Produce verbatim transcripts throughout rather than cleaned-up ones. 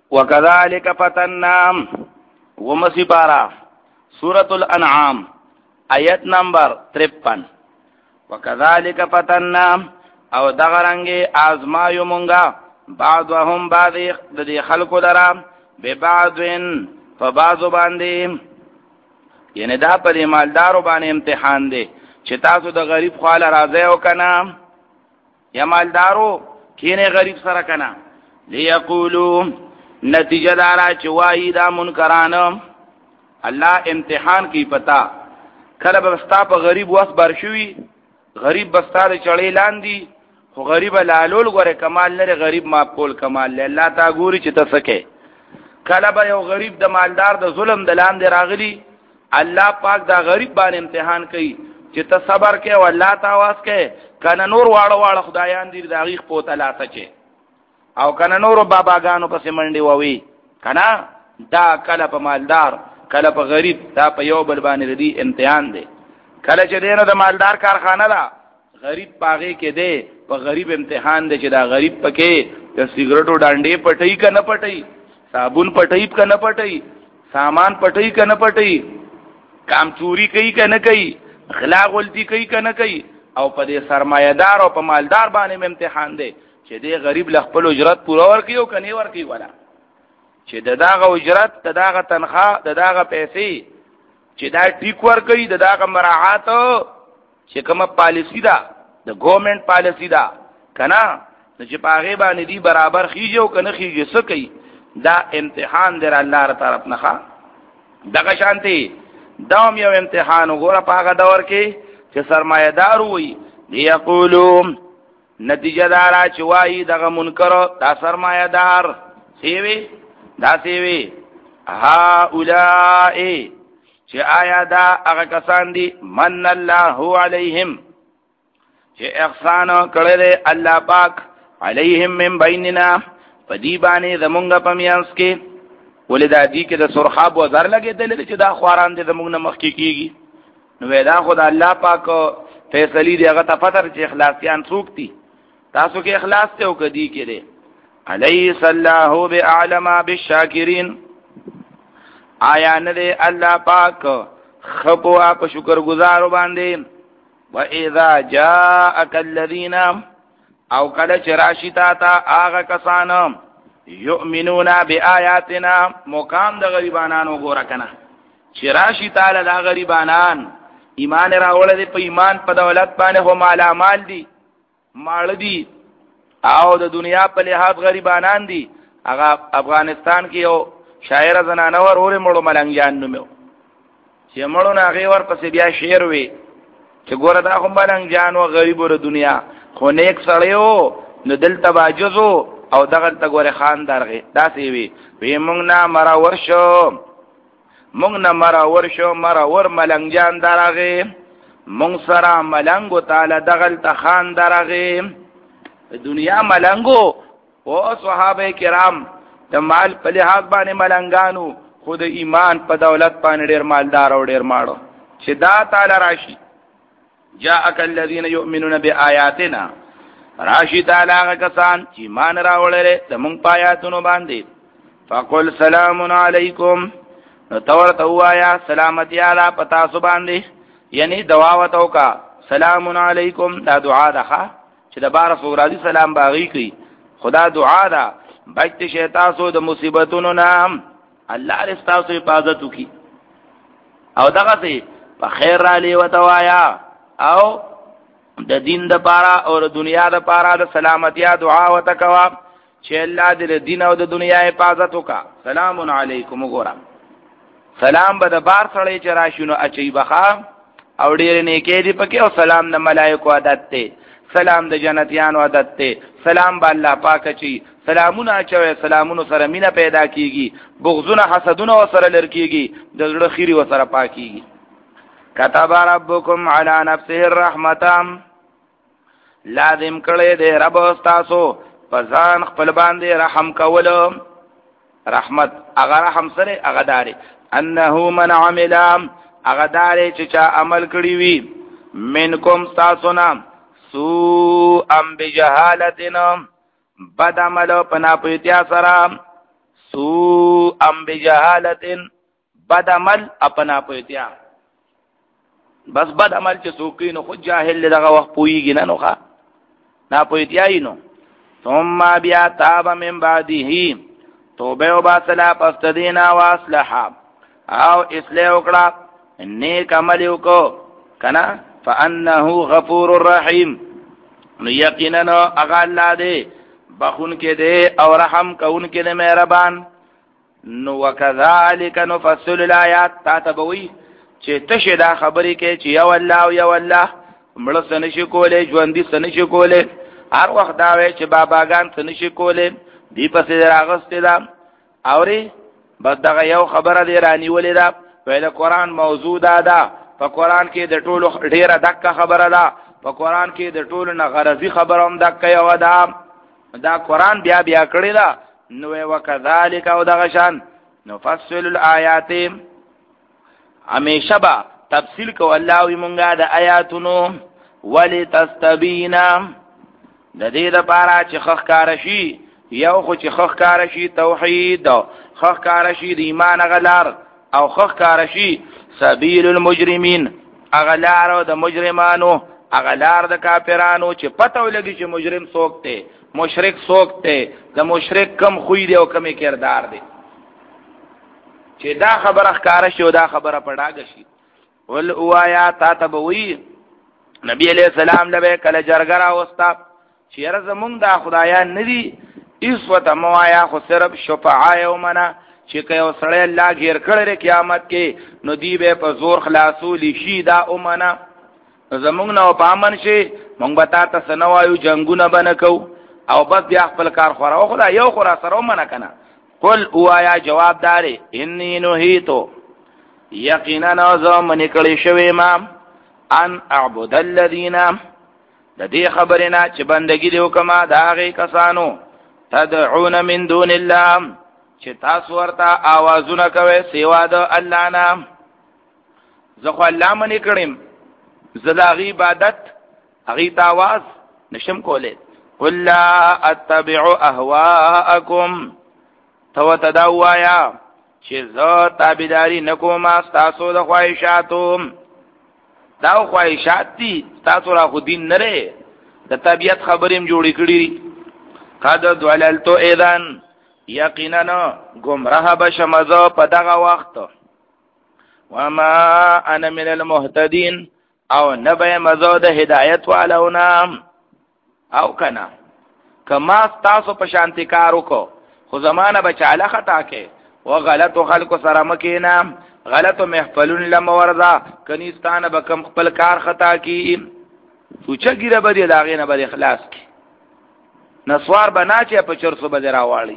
وکذالک فتننا ومسی پارا سورۃ الانعام آیت نمبر ترپن. وکذالک فتننا او دغرنگی آزمایو منگا بعضهم بعضی د خلقو لرا ببعضن فبعضو باندی، یعنی دا په دې مالدارو باندې امتحان دی چې تاسو د غریب خواله راځي او کنا یا مالدارو کینه غریب سره کنا ليقولوا نتیجه دارا چې وایي دا منکران الله امتحان کی پتا کله بستا په غریب وس برشوي غریب بستا چړې لاندې خو غریب لالول غره کمال لري غریب معقول کمال لري الله تا ګوري چې تسکه کله به یو غریب د مالدار د ظلم د لاندې راغلی الله پاک دا غریب باندې امتحان کوي چې ته صبر کې او الله تاواز کې کنه نور واړه واړه خدایان دې د غیخ پوت لا سچې او کنه نور باباګانو پسې منډي ووي کنه دا کله په مالدار کله په غریب دا په یو بل باندې دی امتحان دی. کله چې دینه د مالدار کارخانه ده غریب پاغه کې دی په غریب امتحان دی چې دا غریب پکې د سیګریټو ډانډې پټي کنه پټي صابون پټي کنه پټي سامان پټي کنه پټي کام چوری کوي کنه کوي غلا غلطي کوي کنه کوي او په دې سرمایه‌دار او په مالدار باندې امتحان دی چې دې غریب ل خپل اجرت پوره ورکي او کني ورکي ولا چې دغه اجرت دغه تنخواه دغه پیسې چې دا ټیک ورکي دغه مراعات چې کومه پالیسی ده د ګورنمنت پالیسی ده کنه چې پاغه باندې دی برابر خيږي او کنه خيږي څه کوي دا امتحان در الله تعالی طرف نه دغه شانتي داوم یو امتحان وګوره پاغه دور کې چې سرمایه‌دار وي یقولون نتیجه دارا چې وایي دغه منکر دا سرمایه‌دار سیوی دا سیوی ها اولائے چې آیا دا هغه کسان دي من الله علیهم چې احسان کړل الله پاک علیهم من بیننا پدی باندې زمونږ په میانس کې ولدا دی کې د سرخاب وزر لګېدل چې دا خواران دې زمونږ مخ کې کیږي نو ودا خدای الله پاک فیصله دی هغه تفتر چې اخلاصیان څوک دي تاسو کې اخلاص ته او کدی کې دي الیس الله بعلم بالشاکرین آیا نه دی الله پاک خپو اپ شکر گزار باندې و اذا جاءك الذين او کله چې راشي تا تا هغه کسان یؤمنون بیااتنا مقام د غریبانو ګور کنه چې راشي تعالی د غریبانان ایمان راوړل دي په ایمان په دولت باندې هم علامال دي مال دي او د دنیا په لحاظ غریبانان دي هغه افغانستان کې یو شاعر زنانه ور اور مړو ملنګیان نومو چې مړو نه هغه ور پسې بیا شعر وي چې ګوره دا هم ملنګیان او غریبو د دنیا خو نیک سړیو نو دل تباجزو او دغه ته ګوره خان درغه دا سی وی وی مونږ نه مرا ورشو مونږ نه مرا ورشو مرا ور ملنګیان درغه مونږ سره ملنګو تعالی دغه ته خان درغه دنیا ملنګو او صحابه کرام د مال په لحاظ باندې ملنګانو خود ایمان په دولت باندې ډیر مالدار او ډیر ماړو چې دا تعالی راشي جاءك الذين يؤمنون بآياتنا راشي تعالی کسان چې ایمان راوړل زمون پایاتونو باندې فقل سلام علیکم نو تورته وایا سلامتی علی پتا سو باندې یعنی دعوت او کا سلام علیکم دا دعا ده چې د بار سورادي سلام باغی کوي خدا دعا ده بچ شیطان سو د مصیبتونو نام الله رستا سو حفاظت وکي او دغه ته په خیر را لې وتوایا او د دین د پاره او د دنیا د پاره د سلامتیا دعا وتکوا چې الله دې د دین او د دنیا حفاظت وکا سلام علیکم وګورم سلام به د بار سره چې راشونو اچي بخا او ډېر نیکې دي پکې او سلام د ملائکه عادت ته سلام د جنتیانو عادت ته سلام به الله پاک چي سلامونه چوي سلامونو سره مینا پیدا کیږي بغضونه حسدونه سره لر کیږي د زړه خيري وسره پاکيږي كتب ربكم على نفسه الرحمه لازم کړي دې رب تاسو پزان خپل باندې رحم کول رحمت هغه رحم سره هغه داري انه من عمل هغه داري چې چا عمل کړی وي منکم تاسو نام سو ام بجهالتنا بد عمل پنا پېتیا سره سوءا بجهالت بد عمل اپنا پویتیا بس بد عمل چې سوقي نو خود جاهل دغه وخت پویږي نه نو ښا نا پویتیای نو ثم بیا تاب من بعده توبه او باصلا پس دینا واصلح او اصلاح وکړه نیک عمل وکړه کنا فانه غفور رحیم نو یقینا هغه الله دې بخون کې دې او رحم کون کې دې مهربان نو وکذالک نفصل الآیات تاتبوی چې تشه دا خبرې کې چې یو الله او یو الله مړ سنشي کولې ژوند دي سنشي کولې هر وخت دا وي چې باباګان سنشي کولې دی پسې راغستې دا اوري بس دغه یو خبره دی رانیولې دا په قرآن موضوع دا ده په قرآن کې د ټولو ډیره دقه خبره ده په قرآن کې د ټولو نه غرضی خبره هم دقه یو ده دا قرآن بیا بیا کړی دا نو وکذالک او دغه شان نفصل الآیات همیشه با تفصیل کو الله وی مونږه د آیاتونو ولتستبینا د دې لپاره چې خخ کار شي یو خو چې خخ کار شي توحید خخ کار شي د ایمان غلار او خخ کار شي سبیل المجرمین اغلار د مجرمانو اغلار د کافرانو چې پته ولګي چې مجرم څوک دی مشرک څوک دی د مشرک کم خوې دی او کم کردار دی چې دا خبره ښکارا شي او دا خبره پړاګ شي ول اوایا تاتبوی نبی علیہ السلام لبه کله جرګرا وستا چیر زمونږ دا خدایان ندي ایس وته موایا خو صرف شفاعه یومنا چې کيو سړی الله غیر کړي قیامت کې نو دی به په زور خلاصو لشي دا اومنا زمونږ نو پامن شي مونږ به تاسو سنوایو جنگونه بنکو او بس بیا خپل کار خورا او خدا یو خورا سره ومنه کنه قل اوایا جواب داري انی نهیتو یقینا نظام نکړی شوی ما ان اعبد الذین د دې خبرنا چې بندګی دی وکما دا غي کسانو تدعون من دون الله چې تاسو ورته आवाजونه کوي سیوا د الله نام زخه الله منی کړم زلاغي عبادت اغي تاواز نشم کوله قل لا اتبع اهواءكم تو تدوایا چې زه تابعداري نکوم تاسو د خواهشاتو دا خواهشات دي تاسو را خو دین نه لري د طبيعت خبرېم جوړې کړې قد دللتو اذن یقینا گمراه بشمزه په دغه وخت وما انا من المهتدين او نبه مزه د هدایت والونه او کنا کما تاسو په شانتی کارو کو خو زمانہ بچاله خطا کې و غلط خلق سره مکینا غلط محفلون لموردا کنيستانه بکم خپل کار خطا کی سوچا ګیره بده لاغې نه بده اخلاص کی نسوار بنا چې په چرسو بده راواړي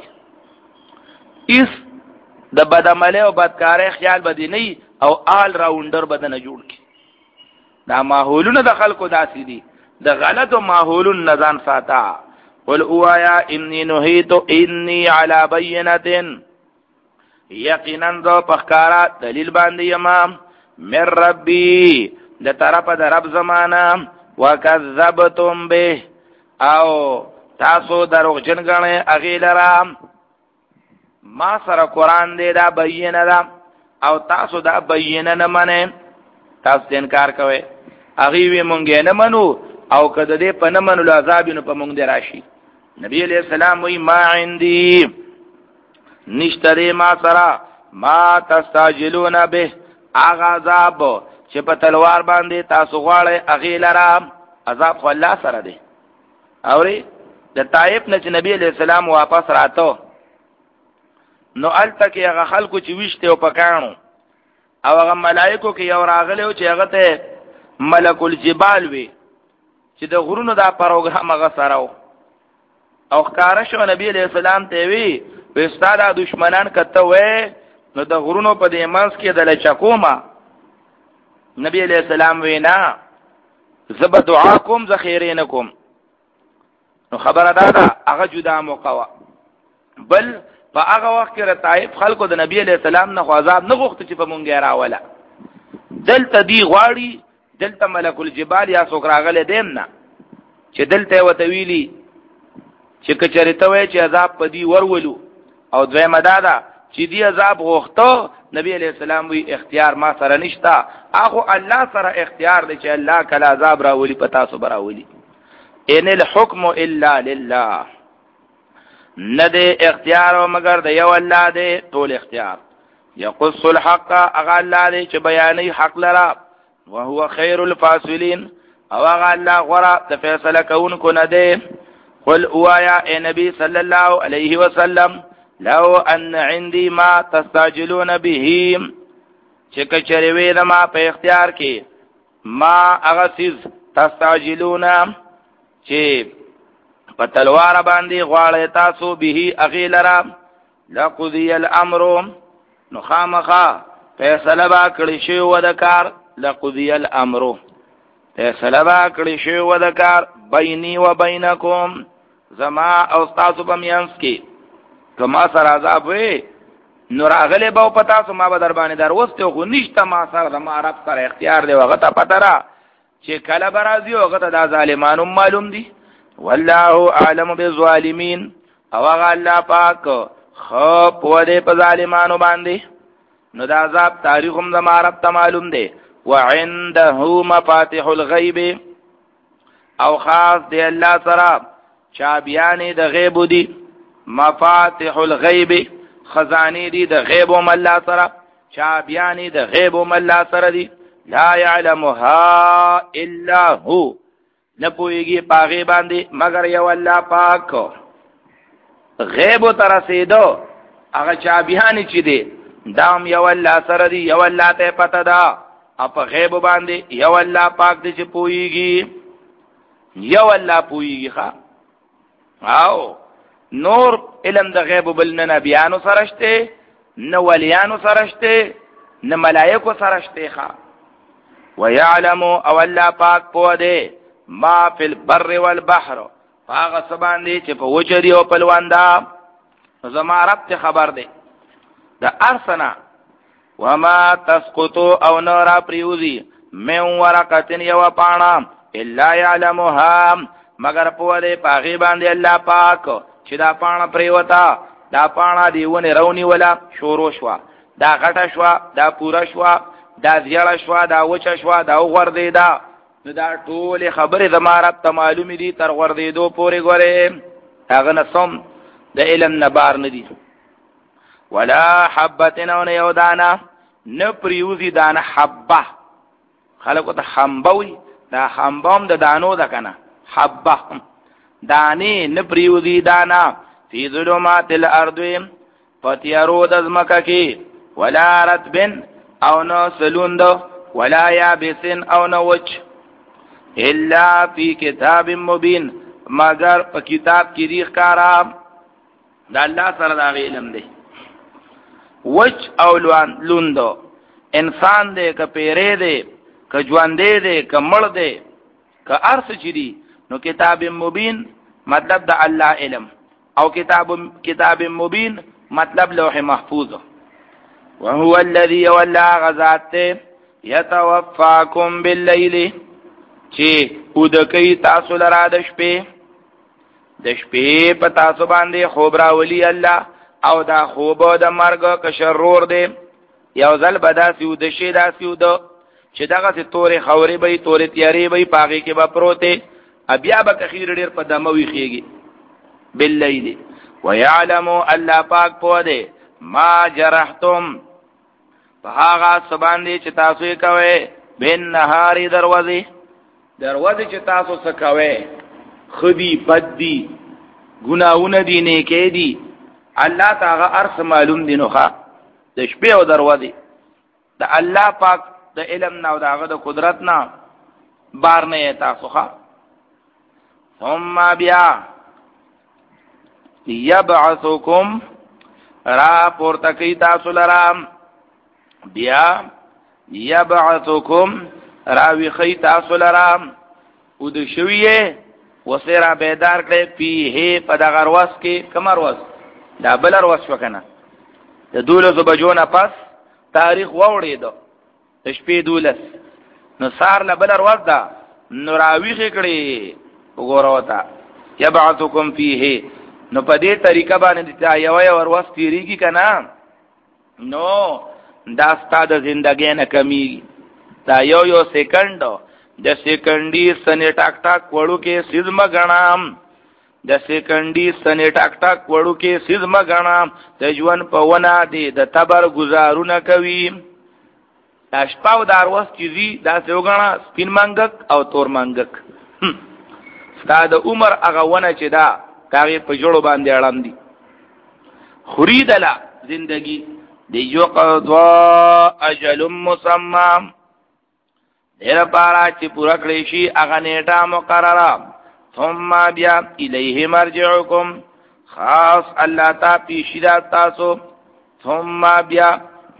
اس د بدعمله او بدکارۍ خیال بده نه او آل راوندر بده نه جوړ کی دا ماحولونه د خلکو داسې دي د غلط او ماحولون نزان ساته قل اوایا انی نهیت انی علی بینه یقینا ذو پخکارا دلیل باندې یما من ربی د طرفه د رب زمانہ وکذبتم به او تاسو دروغجن غنه اغیلرا ما سره قران دې دا بینه دا او تاسو دا بینه نه منه تاسو انکار کوئ اغي وی مونږ نه منو او کده دې په نه منلو عذاب نو په مونږ دی راشي نبی علیہ السلام وی ما عندي نشتری ما سرا ما تستاجلون به اغا عذاب چې په تلوار باندې تاسو غواړئ اغي لرا عذاب خو الله سره دی اوري د طائف نه چې نبی علیہ السلام واپس راتو نو الته کې هغه خلکو چې وشته او پکانو او هغه ملائکو کې یو راغلی او چې هغه ته ملک الجبال وی چې د غرونو دا پروګرام هغه سره او ښکارا شو نبی علیہ السلام ته وی وستاده دشمنان کته وې نو د غرونو په دې منځ کې د لچکوما نبی علیہ السلام وینا زب دعاکم ذخیرینکم نو خبره ده هغه جدا موقوا بل په هغه وخت کې طائف خلکو د نبی علیہ السلام نه عذاب نه غوښته چې په مونږه راوله دلته دی غواړي دلته ملک الجبال یا سوکراغله دیم نه چې دلته وتویلی چې کچریته وای چې عذاب پدی ورولو او دویمه دا ده چې دی عذاب غوښتو نبی علیہ السلام وی اختیار ما سره نشتا اخو الله سره اختیار دی چې الله کله عذاب راولي پتا سو براولي ان الحكم الا لله نه دی اختیار مگر د یو الله دی ټول اختیار یقص الحق اغه الله دی چې بیانې حق لرا وهو خير الفاصلين او اغه الله غره د فیصله کوونکو نه دی قل اوایا اے نبی صلی الله علیه وسلم لو ان عندي ما تستعجلون به چې کچری وې د ما په اختیار کې ما هغه سیز تستعجلون چې په تلوار باندې غواړی تاسو به اغیلرا لقضی الامر نو خامخا فیصله با کړی شی و د کار لقضی الامر فیصله با کړی شی و د کار بیني و بینکم زما او تاسو په میانس کې کما سره عذاب وي نو راغله به پتا سو ما به در باندې در وسته خو نشته ما سره د ما رب سره اختیار دی وغه ته پته را چې کله برازي وغه ته د ظالمانو معلوم دي والله اعلم بالظالمین او هغه الله پاک خو په دې په ظالمانو باندې نو د عذاب تاریخ هم د ما رب ته معلوم دی وعنده مفاتيح الغیب او خاص دی الله سره چابیانې د غیب دي مفاتيح الغیب خزانی دی د غیب او الله سره چابیانې د غیب او الله سره دي لا يعلمها الا هو نه پويږي پاغه باندې مگر یو الله پاک غیب تر رسیدو هغه چابیانې چې دي دام یو الله سره دي یو الله ته پته ده اپ غیب باندې یو الله پاک دې چې پويږي یو الله پويږي ښا او نور علم د غیب بل نه نبیانو سرشته نه ولیانو سرشته نه ملائکو سرشته ښا ويعلم او الله پاک پوه دی ما فی البر والبحر هغه سبان دی چې په وچری او پلواندا زما رب ته خبر دی د ارسنا وما تسقط او نورا پریوزی من ورقتن یو پانا الا يعلمها مگر پوه دی پاغي باندې الله پاک چې دا پانا پریوتا دا پانا دیونه رونی ولا شورو شوا دا غټه شوا دا پورا شوا دا زیړه شوا دا وچه شوا دا وغردی دا نو دا ټول خبره زماره ته معلومی دي تر غردیدو پورې ګوره هغه نسم د علم نبار ندي ولا حبتن او یو دانا نه پریوزی دانا حبه خلکو ته حمبوي دا حمبام د دانو د کنه حبه دانی نه پریوزی دانا فی ظلمات الارض فتیارو د زمکه کې ولا رتبن او نو سلوند ولا یابسن او نو وچ الا فی کتاب مبین مگر په کتاب کې دی ښکارا دا الله سره دا علم دی وچ او لوان لوندو انسان دې ک پیرې دې ک ژوند دې ک مړ دې ک ارث چری نو کتاب مبین مطلب د الله علم او کتاب کتاب مبین مطلب لوح محفوظ وهو الذي ولا غزات يتوفاكم بالليل چې ودکې تاسو لرا د شپې د شپې په تاسو باندې خوب راولي الله او دا خوب د مرګ کشرور دی یو ځل بدا سیو د شي دا سیو د چې دغه تورې خوري به تورې تیاری به پاګه کې به پروته بیا به اخیر ډیر په دمه وی خيږي بالليل ويعلم الله پاک پوه دی ما جرحتم فهاغه سبان دی چې تاسو یې کوي بن نهاري دروازه دروازه چې تاسو څه کوي خدي بددي ګناونه دي نه کې دي الله تعالی ارس معلوم دي نوخه د شپې او دروازه د الله پاک د علم نه او دغه د قدرت نه بار نه تاسو ښا ثم بیا یبعثکم را پورتکی تاسو لرام بیا یبعثکم راوی خی تاسو لرام او د شویه وسرا بیدار کړي پیه په دغه ورځ کې کمر ورځ دا بل ورځ وکنه د دولس بجونه پس تاریخ ووړې دو د شپې دولس نو سار له بل ورځ دا نو راوی خې کړي وګوروتا یبعثکم فیه نو په دې طریقه باندې ته یو یو ور وستېریږي کنه نو دا ستاسو ژوندۍ نه کمی دا یو یو سکند د سکندی سنې ټاک ټاک وړو کې سیزم غنام د سکندی سنې ټاک ټاک وړو کې سیزم غنام د ژوند په ونه دی د تبر گزارونه کوي تاشپاو داروس چیزی دا سوګنا سپین منګک او تور منګک ستاد عمر هغه ونه چې دا کاغه په جوړو باندې اړم دي خریدلا زندگی دی یو قضا اجل مسمى دیر پارا چې پورا کړی شي هغه نیټه مقرره ثم بیا الیه مرجعکم خاص الله تا پیشیدا تاسو ثم بیا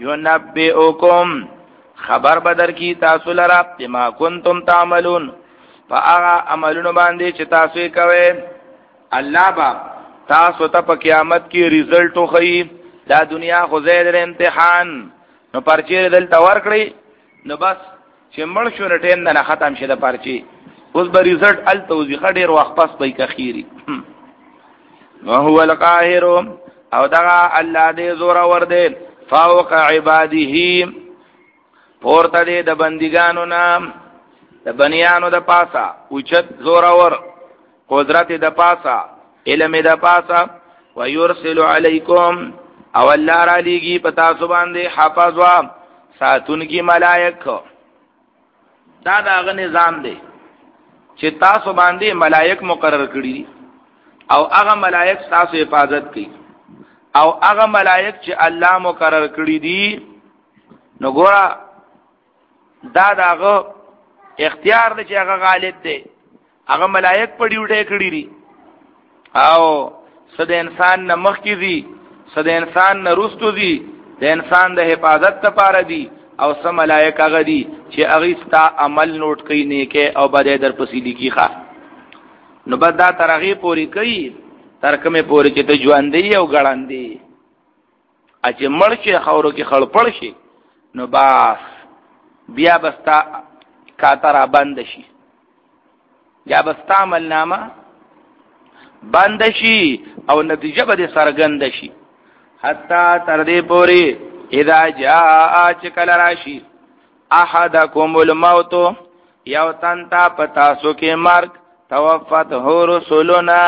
ينبئکم خبر بدر کی تاسو لرا بما کنتم تعملون فاغا عملونو باندې چې تاسو یې کوئ الله با تاسو ته په قیامت کې ریزلټ وخی دا دنیا خو زید امتحان نو پرچې دل تور کړی نو بس چې مړ شو ټیم نه ختم شه د پرچې اوس به ریزلټ ال توضیح ډیر وخت پس به کخیری وهو القاهر او دا الله دې زور ور دې فوق عباده پورته دې د بندګانو نام د بنیانو د پاسا اوچت زور ور قدرت د پاسا علم د پاسا ويرسل علیکم او الله را لېږي پتا سو باندې حافظ وا ساتون کی ملائک دا داغه نظام دی چې تاسو باندې ملائک مقرر کړی او هغه ملائک تاسو حفاظت کوي او هغه ملائک چې الله مقرر کړی دي نو ګورا دا داغه اختیار دی چې هغه غالب دی هغه ملائک په ډیوټه کړی دي او صد انسان نه مخ کی دي صد انسان نه رستو دي د انسان د حفاظت لپاره دي او سم ملائک هغه دي چې هغه ستا عمل نوٹ کوي نیکه او بده در پسې لیکي ښا نو بد دا ترغه پوری کوي ترکمه پوری چې ته ژوندې او غړاندې اچ مړ چې خورو کې خړ پړ شي نو باس بیا بستا کاترا بند شي یا بستا عمل نامه بند شي او نتیجه به سرګند شي حتا تر دې پوری اذا جاء چکل راشی احدکم الموت یو تنتا پتاسو کې مرگ توفت هو رسولنا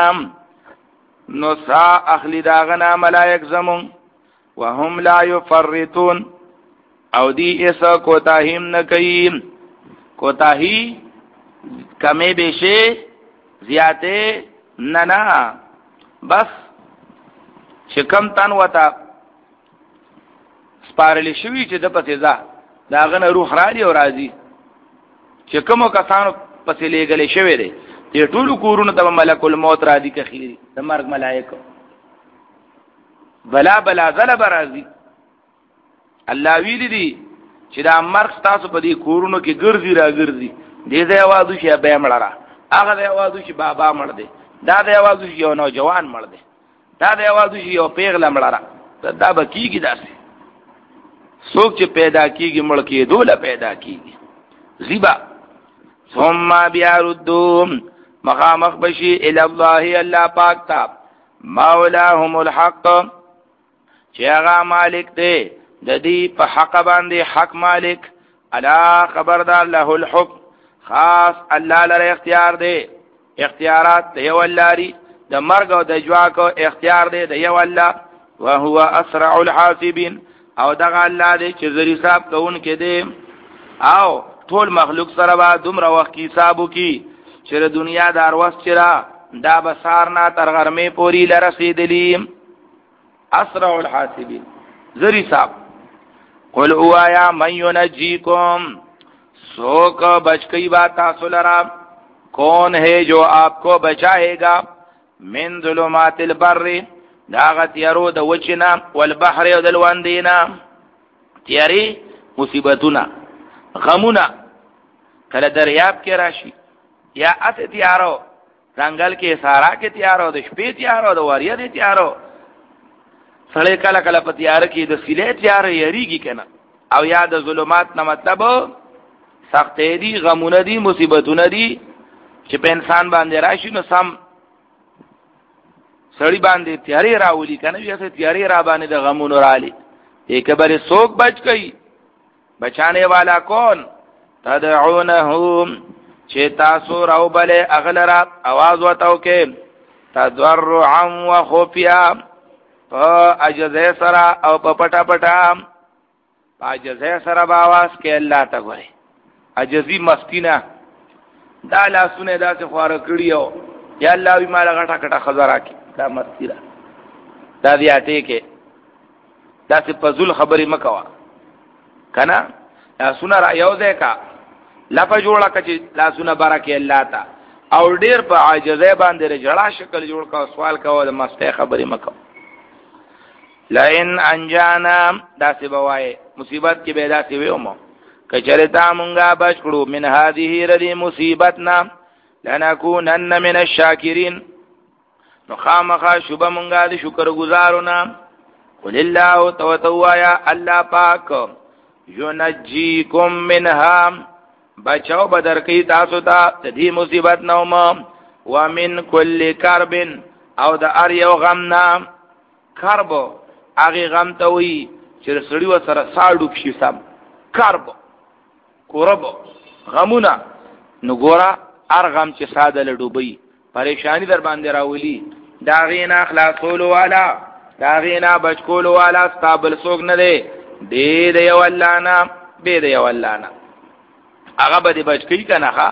نسا اخلی داغنا ملائک زمون وهم لا یفرطون او دی ایسا کوتاہیم نکیم کوتاہی کمی بیشے زیادے ننا بس شکم تن وطا سپارلی شوی چې د پسې ځه دا غنه روح را دی او راځي چې کومو کسانو پسې لېږلې شوی دی دې ټولو کورونو ته ملک الموت را دي کخیری د مرګ ملائکه بلا بلا ظلب راځي الله ویلی دی چې دا مرګ تاسو په دې کورونو کې ګرځي را ګرځي دې ځای आवाज شي به مړه هغه ځای आवाज شي بابا مړ دی دا ځای आवाज شي یو نوجوان مړ دی دا ځای आवाज شي یو پیغله مړه دا به کیږي داسې سوک چې پیدا کیږي مړ کې دوله پیدا کیږي غیبا ثم بیا ردوم مخامخ بشي الی الله الله پاک تا مولاهم الحق چې هغه مالک دی د دې په حق باندې حق مالک الا خبردار له الحكم خاص الله لره اختیار دی اختیارات دی ولاري د مرګ او د جواکو اختیار دی د یو الله وهو اسرع الحاسبين او دغه الله دې چې زری حساب کوون کې دې او ټول مخلوق سره به دومره وخت حساب وکي چې د دنیا دار وس چرا دا بسار نه تر غرمه پوری لرسیدلی اسرع الحاسبین زری حساب قل اوایا من ينجيكم سوک بچ کئی بات تاسو لرا کون ہے جو آپ کو بچائے گا من ظلمات البر داغت یارو د وچنا والبحر او دلواندینا تیاری مصیبتونا غمونا کله دریاب کې راشي یا اس تیارو ځنګل کې سارا کې تیارو د شپې تیارو د واریا دي تیارو سړی کله کله په تیار کې د سیلې تیار یریږي کنه او یا د ظلمات نه مطلب سختې دي غمونه دي مصیبتونه دي چې په انسان باندې راشي نو سم سړی باندې تیاری راولي کنه بیا څه تیاری را باندې د غمونو رالی یک بر سوک بچ گئی بچانے والا کون تدعونهم چې تاسو راو بلې اغلرا आवाज وتاو کې تضرعا وخفيا په اجزه سره او په پټا پټا په اجزه سره په आवाज کې الله ته غوړي اجزي مستینا دا لاسونه داسې خوار کړیو یا الله وی مال غټه کټه خزرا کی دا مستیرا دا دیاته کې داسې پزول خبرې مکوا کنه لاسونه را یو ځای کا لپه جوړه کچې لاسونه برکه الله تا او ډیر په عاجزه باندې رجړه شکل جوړ کا سوال کاوه د مسته خبرې مکو لئن انجانا داسې بوای مصیبت کې به داسې ویومو کچره تا مونږه بچ کړو من هذه ردی مصیبتنا لنکونن من الشاکرین نو خامخا شوب مونږه د شکر گزارونه قل الله توتوایا الله پاک ينجيكم منها بچاو بدر کی تاسو ته د دې مصیبت نوم ومن كل كرب او د ار یو غمنا کرب هغه غم ته وي چې سړی و سره ساړو شي سم کرب کورب غمونه نو ګورا ار غم چې ساده لډوبي پریشانی در باندې راولي دا غینا خلاصول والا دا غینا بچکول والا استابل سوق نه دی دې دی ولانا به دی ولانا هغه به دی بچکی کنه ښا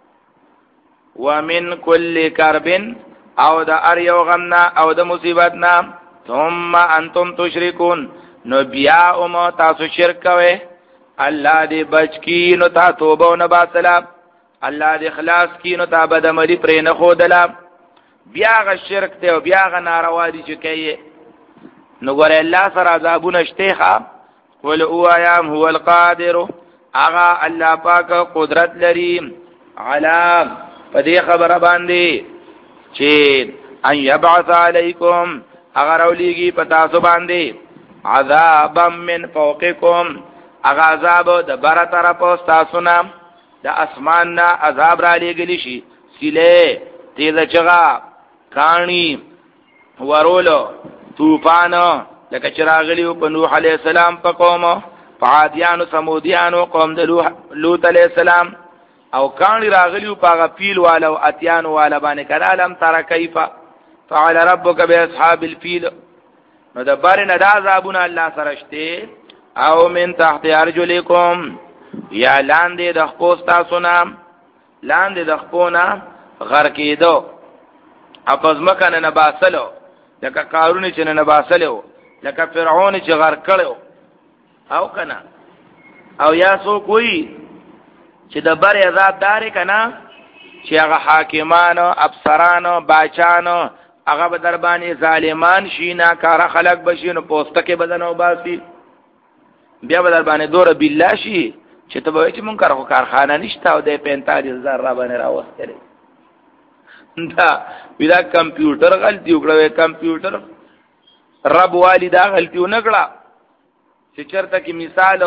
ومن كل كرب او د ار یو غمنا او د مصیبتنا ثم انتم تشركون نو بیا او مو تاسو شرک کوي الله دې بچکی نو تا توبه او نبا سلام الله دې خلاص کی نو تا بد مری پرې نه خودلا بیا غ شرک ته او بیا غ ناروا دي چې کوي نو ګور الله سره عذابونه شته قل او ايام هو القادر اغا الله پاک قدرت لري علام پدې خبره باندې چې ان يبعث عليكم اگر اولیږي پتا سو باندې عذابا من فوقكم اغا عذاب د بار طرف تاسو نه د اسمان نه عذاب را لېږلی شي سیله تیز چغا کانی ورولو طوفان لکه چراغلیو په نوح علیہ السلام په قوم په عادیانو سمودیانو قوم د لوط علیہ السلام او کانی راغلیو په غفیل والو اتیانو والا باندې کلام تر کیفا فعل ربک باصحاب الفیل نو د بار نه د عذابونه الله سره شته او من تحت ارجلکم یا لاندې د خپوستا سنا لاندې د خپونه غر کېدو اپس مکنه نه باسلو لکه قارون چې نه باسلو لکه فرعون چې غر کړو او کنه او یا سو کوئی چې د بر عذاب دار کنه چې هغه حاکمانو افسرانو باچانو هغه به در باندې ظالمان شي نه کار خلق بشینو پوسټه کې بدنو باسي بیا به در باندې دوره بالله شي چې ته به چې مونږ کارخو کارخانه نشته او د پینتالیس هزار را باندې راوستلې دا ودا کمپیوټر غلطي وکړه کمپیوټر رب والدا غلطي ونکړه چې چرته کې مثال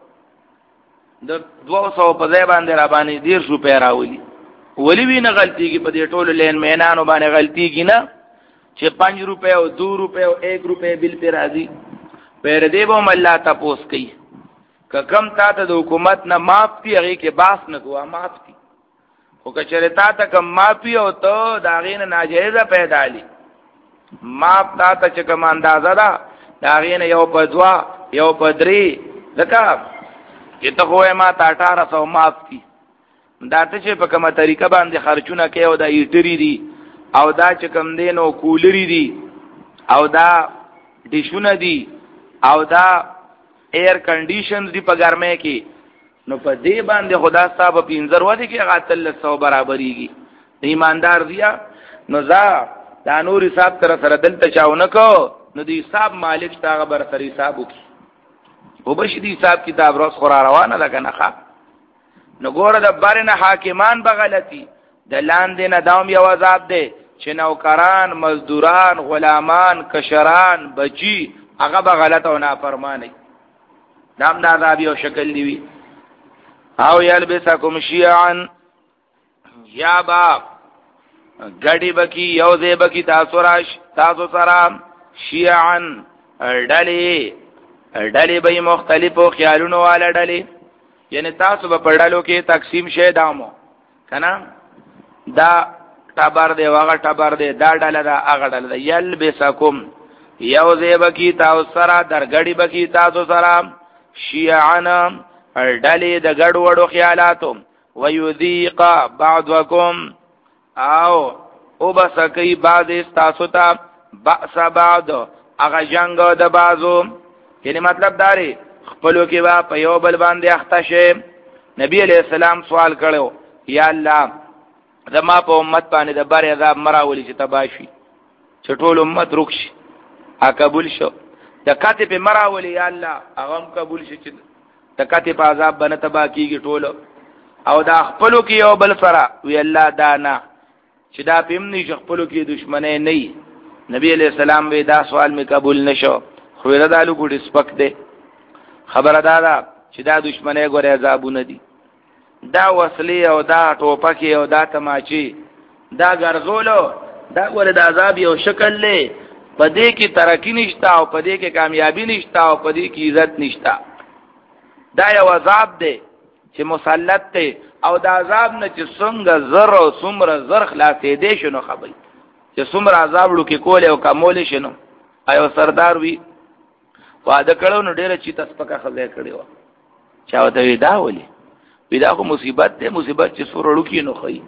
د دوه سوه په ځای باندې را باندې ډیر شو پیراولي ولی وی نه غلطيږي په دې ټولو لین مینانو باندې غلطيږي نه چې پنځ روپے او دو روپے او ایک روپے بل پر راځي پیر دې به الله تاسو کوي که کم تا ته د حکومت نه معاف کی هغه کې باس نه کوه معاف کی خو که چېرې تا ته کم معافي او ته د هغې نه ناجایزه پیدا لی معاف تا ته چې کوم اندازه ده د هغې نه یو په دوه یو په درې ځکه چې ته خو یې ما ته اټاره سوه معاف کی دا ته چې په کومه طریقه باندې خرچونه کوي او دا هیټري دي او دا چې کوم دی نو کولري دي او دا ډیشونه دي او دا ایر کنډیشنز دی په ګرمه کې نو په دې باندې خدا صاحب پینځر ودی کې غاتل سو برابرېږي ایماندار دیا نو ځا دا نور حساب تر سره دلته چاونه کو نو دی حساب مالک تا بر سر حساب وکي او بشي دی حساب کتاب روز خورا روانه ده کنه ښا نو ګوره د بارنه حاکمان بغلطي د لاندې نه داوم یو عذاب دی چې نوکران مزدوران غلامان کشران بچي هغه بغلط او نافرمانی دام دا عذاب یو شکل دی او یلبسکم شیعا یا با ګډي بکی یو ځای بکی تاسو راش تاسو سره شیعن ډلې ډلې به مختلفو خیالونو والا ډلې، یعنی تاسو به په ډلو کې تقسیم شې دامو کنه، دا ټبر دی واغه ټبر دی دا ډله دا هغه ډله دا یلبسکم یو ځای بکی تاسو سره درګړي بکی تاسو سره شیعن ډلې د ګډ وړو خیالاتو ويذيق بعضکم او او بسکی بعض تاسو ته بأس بعض هغه جنگ د بازو، یعنی مطلب داري خپلو کې وا په یو بل باندې اخته شي. نبی علیہ السلام سوال کړو یا الله زما په امت باندې د بار عذاب مراولي چې تباشي چې ټول امت رکشي ا قبول شو د کاتې په مراولي یا الله هغه قبول شي چې د کاتې په عذاب باندې تبا کیږي ټول او دا خپلو کې یو بل سره وی الله دانا چې دا پېمني چې خپلو کې دشمنه نه. نبی علیہ السلام وی دا سوال می قبول نشو خو دا لو ګډ سپک دی خبره دا ده چې دا دشمنه ګورې عذابونه دي، دا وسلی او دا ټوپکی او دا تماچی دا ګرځولو دا ګورې د عذاب یو شکل لې پدې کې ترقی نشتا او پدې کې کامیابی نشتا او پدې کې عزت نشتا. دا یو عذاب دی چې مسلط دی او دا عذاب نه چې څنګه زر او څومره زر خلاصې دي شنو خبري چې څومره عذاب لکه کول او کمول شنو. ایو سردار وی واده کړو نو ډیره چې تسپکه خزه کړی و چا وته وی دا ولي وی دا خو مصیبت ده مصیبت چې سورړو کې نو خي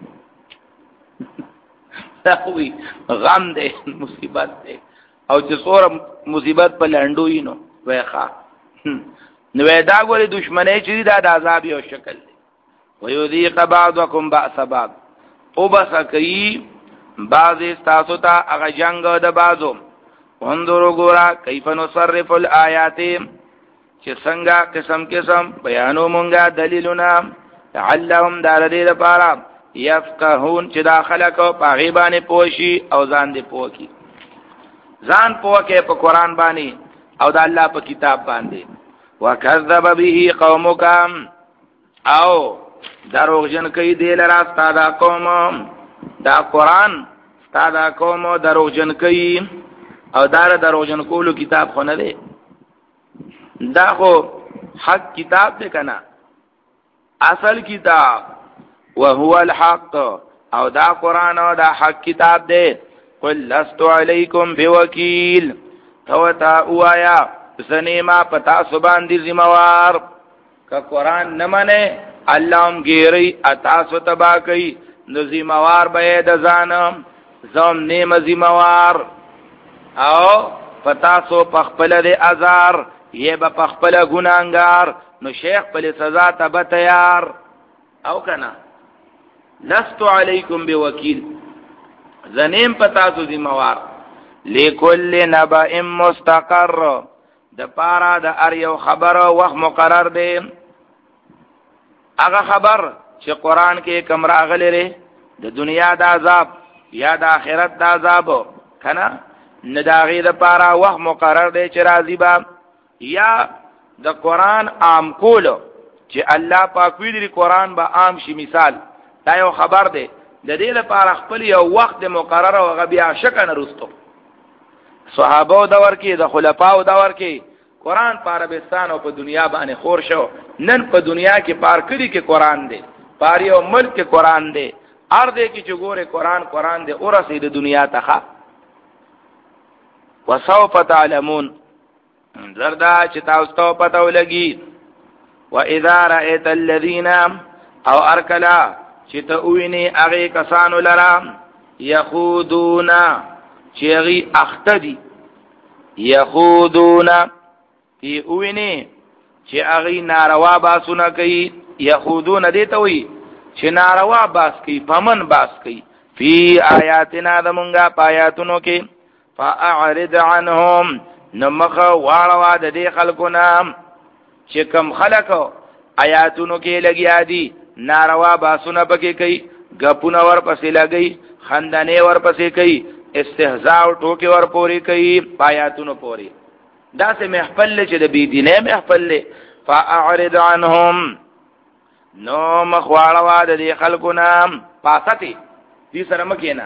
دا وی غم ده مصیبت ده او چې سور مصیبت په لنډوي نو وایخه نو دا ګوري دشمنی چې دا د عذاب یو شکل دی. ويذيق بعضكم بأس بعض او بس کوي بعض تاسو ته هغه جنگ د بعضو وندرو ګورا کیف نصرف الآیات چې څنګه قسم قسم بیانو مونږه دلیلونه لعلهم دالدې لپاره يفقهون چې داخله کو په غیبانه پوشي او ځان دې پوکي ځان پوکه په قران باندې او د الله په کتاب باندې. وکذب به قومک او دروغجن کوي دې لرا ستادا قوم دا قران ستادا قوم دروغجن کوي او دار دروغجن کولو کتاب خو نه دی، دا خو حق کتاب دی کنه اصل کتاب وهو الحق او دا قران او دا حق کتاب دی. قل لست علیکم بوکیل تو تا اوایا سنیما پتا سبان دی ذمہوار کا قران نه منه الله هم ګيري اتاسو تبا کوي نو ذمہوار به د ځانم زم نیم ذمہوار او پتا سو پخپل د ازار یہ به پخپل ګناګار نو شیخ په سزا ته تیار او کنا لست علیکم بوکیل زنیم پتا سو ذمہوار لکل نبأ مستقر د پارا د ار یو خبر وخت مقرر دی. هغه خبر چې قران کې کوم راغلی لري د دنیا د عذاب یا د آخرت د عذاب کنه نه داغه د پارا وخت مقرر دی چې راضی با یا د قران عام کولو چې الله پاک وی دی قران به عام شي. مثال دا یو خبر دی د دې لپاره خپل یو وخت مقرر او غبیا شکن رستو صحابه دور کې د خلفاو دور کې قران په عربستان او په دنیا باندې خور شو. نن په دنیا کې پار کړي کې قران دی پار یو ملک کې قران دی ارده کې چې ګوره قران قران دی اور سي د دنیا ته. وسوف تعلمون زردا چې تاسو ته پته ولګي. واذا رايت الذين او ارکلا چې ته ویني هغه کسانو لرا يخودون چې هغه اختدي يخودون تی ویني چې هغه ناروا باسونه کوي. يخودون دې ته وي چې ناروا باس کوي پمن باس کوي فی آیاتنا دمونګه پایاتونو کې فاعرض عنهم نمخ واړوا د دې خلکو نام چې کم خلکو آیاتونو کې لګیا دي ناروا باسونه پکې کوي غپونه ور پسې لګي خندانه ور پسې کوي استهزاء او ټوکې ور پوری کوي پایاتونو پوری دا سه محفل چې د بی دینه محفل فاعرض عنهم نو مخواړوا د دې خلکو نام پاستی دې سره مکینا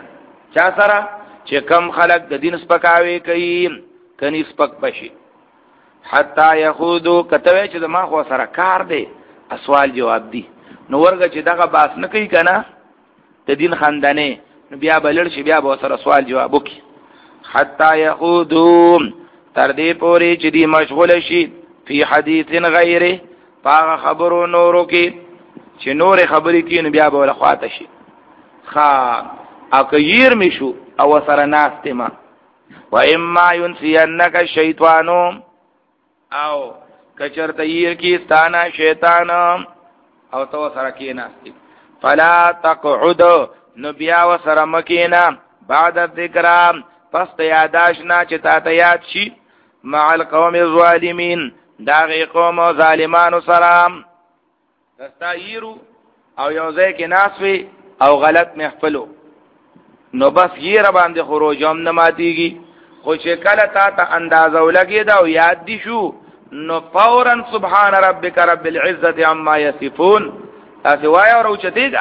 چا سره چې کم خلق د دین سپکاوي کوي کني سپک بشي حتا یخودو کته چې ما خو سره کار دی سوال جواب دی نو ورګه چې دغه باس نه کوي کنه د دین خندانه نو بیا بلل شي بیا به سره سوال جواب وکي حتا یخودو تر دې پوري چې دی مشغول شي فی حدیث غیره پاغه خبرو نورو کې چې نور خبرې کې نو بیا به ول خواته شي خا اکیر مشو او سره ناست ما و اما ينسينك الشیطان او کچرته یې کې ستانه شیطان او تو سره کې ناست فلا تقعد نو بیا و سره مکینا بعد الذکر پس یاداشنا چې تا ته یاد شي مع القوم الظالمین دا غي قوم ظالمانو سلام دستایرو او یو ځای کې ناسوي او غلط محفلو نو بس یې را باندې خروجم نه ماتيږي خو چې کله تا ته اندازه ولګي دا او یاد دي شو نو فورا سبحان ربک رب العزه عما یصفون تاسو وای او چتیګه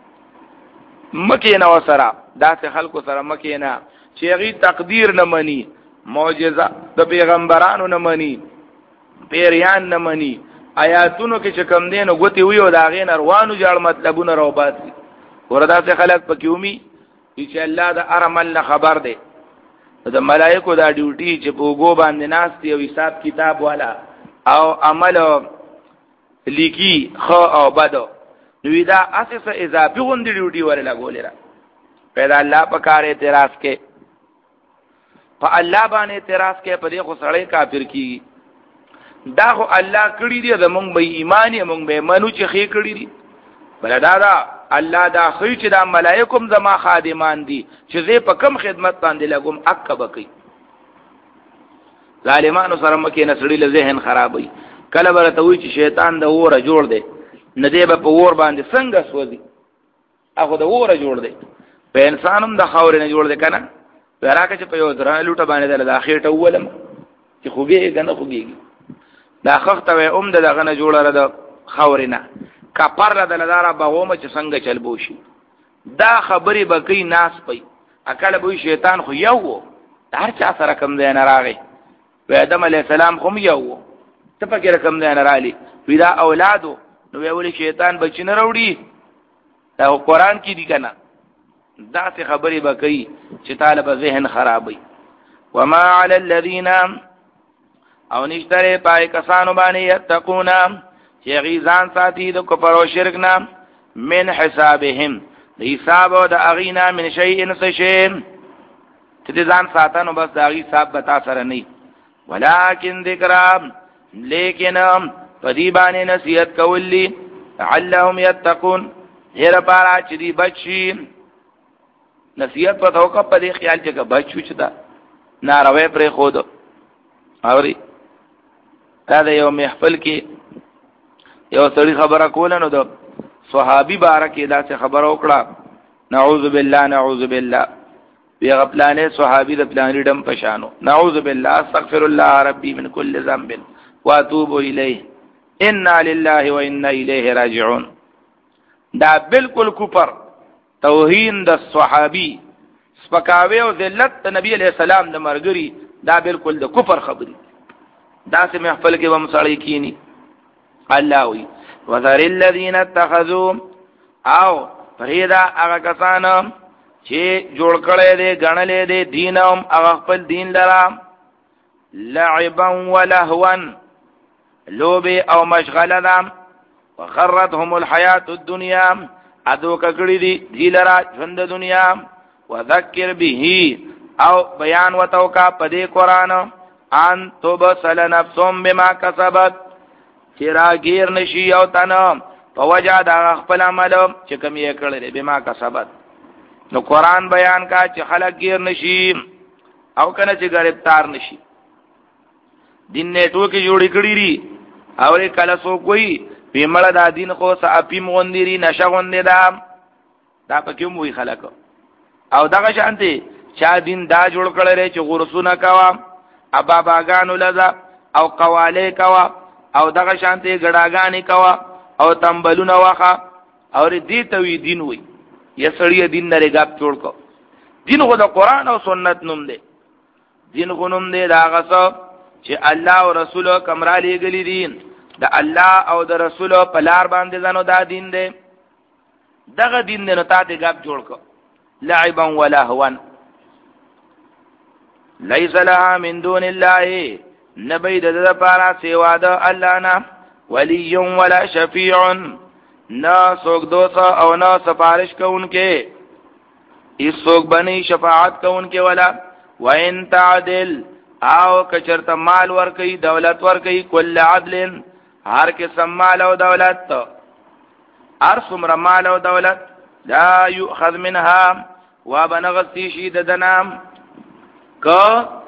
مکینا وسرا داسې خلکو سره مکینا چې غي تقدیر نه مني معجزه د پیغمبرانو نه مني پیریان نه مني آیاتونو کې چې کم دین او غوتی ویو دا غین روانو جوړ مطلبونه روبات وردا څخه خلک پکې ومي چې الله دا ارمل خبر دی د ملائکو دا ډیوټي چې په وګو باندې ناست او حساب کتاب والا او عمل لیکي خو او بدو نو دا اساسه اضافي غوندي ډیوټي ورلا ګولره پیدا الله په کار اعتراض کې په الله باندې اعتراض کې په دې خو سړی کافر کیږي دا خو الله کړی دی زمونږ به ایمان یې مونږ به منو چې خې کړی دی بلدا دا الله دا خو چې دا ملائکم زما خادمان دي چې زه په کم خدمت باندې لګوم عقب کوي ظالمانو سره مکه نسړي له ذهن خرابوي کله برته وي چې شیطان د وره جوړ دی ندی به په ور باندې څنګه سوځي هغه د وره جوړ دی په انسانم د خاورې نه جوړ دی کنه راکه چې په یو درا لوټه باندې د اخر ته ولم چې خوږي کنه خوږي دا خخته و اوم دغه نه جوړه د خاورې نه کپر له دلدار بغومه چې څنګه چلبو شي دا خبرې بکی ناس پي اکل به شیطان خو یو هر چا سره کم دی نه راغی و آدم علی السلام خو یو ته پکې رقم دی نه رالی پیدا اولادو نو ویول شیطان بچی نه وروړي دا قرآن کې دی کنه دا څه خبرې بکی چې طالب ذهن خرابوي وما علی الذین او نشتره پای کسانو باندې یتقونا چې غیزان ساتي د کفر او شرک نه من حسابهم د حساب او د اغینا من شیء نسشین چې ځان ساتنو بس د اغي حساب بتا سره نه ولکن ذکر لیکن پدی باندې نصیحت کولی لعلهم یتقون هر پارا چې دی بچی نصیحت په توګه په دې خیال چې بچو چې دا ناروې پر خود اوري دا د یو محفل کې یو سړي خبره کوله نو د صحابي بارکه دا څه خبره وکړه نعوذ بالله نعوذ بالله بی غفلانه صحابي د پلان ډم پشانو نعوذ بالله استغفر الله ربي من كل ذنب واتوب اليه انا لله وانا اليه راجعون دا بالکل کفر توهین د صحابي سپکاوی او ذلت د نبی علیہ السلام د مرګري دا بالکل د کفر خبري دا سه محفل کې وم سړی کینی الله وی وذر الذين اتخذوا او فريدا هغه کسان چې جوړ کړي دي غنلې دي دینم هغه خپل دین لرا لعبا ولهوا لوبي او مشغله ده وغرتهم الحياه الدنيا ادو کګړي دي دی لرا ژوند دنیا وذکر به او بیان وتوکا پدې قران ان تبصل نفسهم بما كسبت چراغیر نشي او تنم په وجا د خپل عمل چې کوم یې کړل بما كسبت نو قران بیان کا چې خلک گیر نشي او کنه چې گرفتار نشي دین نه ټوکی جوړی کړی ری او کله سو کوئی پیمړه د دین خو صافیم غوندری نشه غوندې دا دا پکې موي خلک او دغه شانتي چا دین دا جوړ کړل چې غرسونه کوا ابا باغانو لذا او قواله کوا او دغه شانتي ګډاګانی کوا او تنبلونه واخه او دې توي دین وي یا سړی دین نه رګاب جوړ کو دین خو د قران او سنت نوم دی دین خو نوم دی دا غصه چې الله او رسول کمرا لګلی دین د الله او د رسول په لار باندې ځنو دا دین دی دغه دین نه تا ته غاب جوړ کو لعبا ولا هوان ليس لها من دون الله نبي د لپاره سوا د الله نه ولي ولا شفيع نا سوک دوسا او نا سفارش کونکے اس سوک بنی شفاعت کونکے ولا وَإِن تَعْدِلْ او کچرت مال ورکی دولت ورکی کل عدل ہر قسم مال او دولت هر څومره مال او دولت لا يؤخذ منها وبنغتی شید دنام که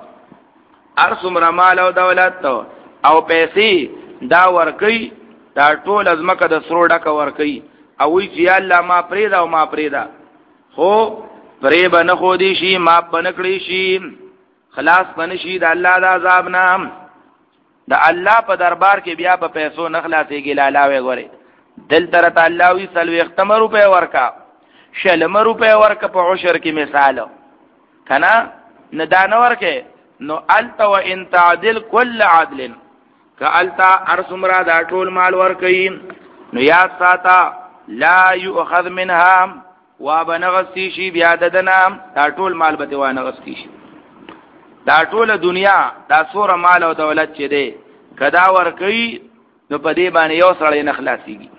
هر څومره مال او دولت او پیسې دا ورکی دا ټول ازمکه د سرو ډکه ورکی او وی چې الله ما پریدا او ما پریدا خو پرې بنه خو دی شي ما بنکړی شي خلاص بنشي د الله د عذاب نام د الله په دربار کې بیا په پیسو نخلاصيږي لالاوي غوري دل تر تعالی وی سلوي ختم روپے ورکا شلم روپے ورکا په عشر کې مثال کنا ندان ورکه نو الت و ان تعدل كل عدل کالتا ارسمرا دا ټول مال ورکین نو یاد ساته لا يؤخذ منها وبنغسي شي بیا ددنا دا ټول مال به وانغسي شي دا ټول دنیا دا سور مال او دولت چي دي کدا ورکي نو په دې باندې یو سړی نخلاصيږي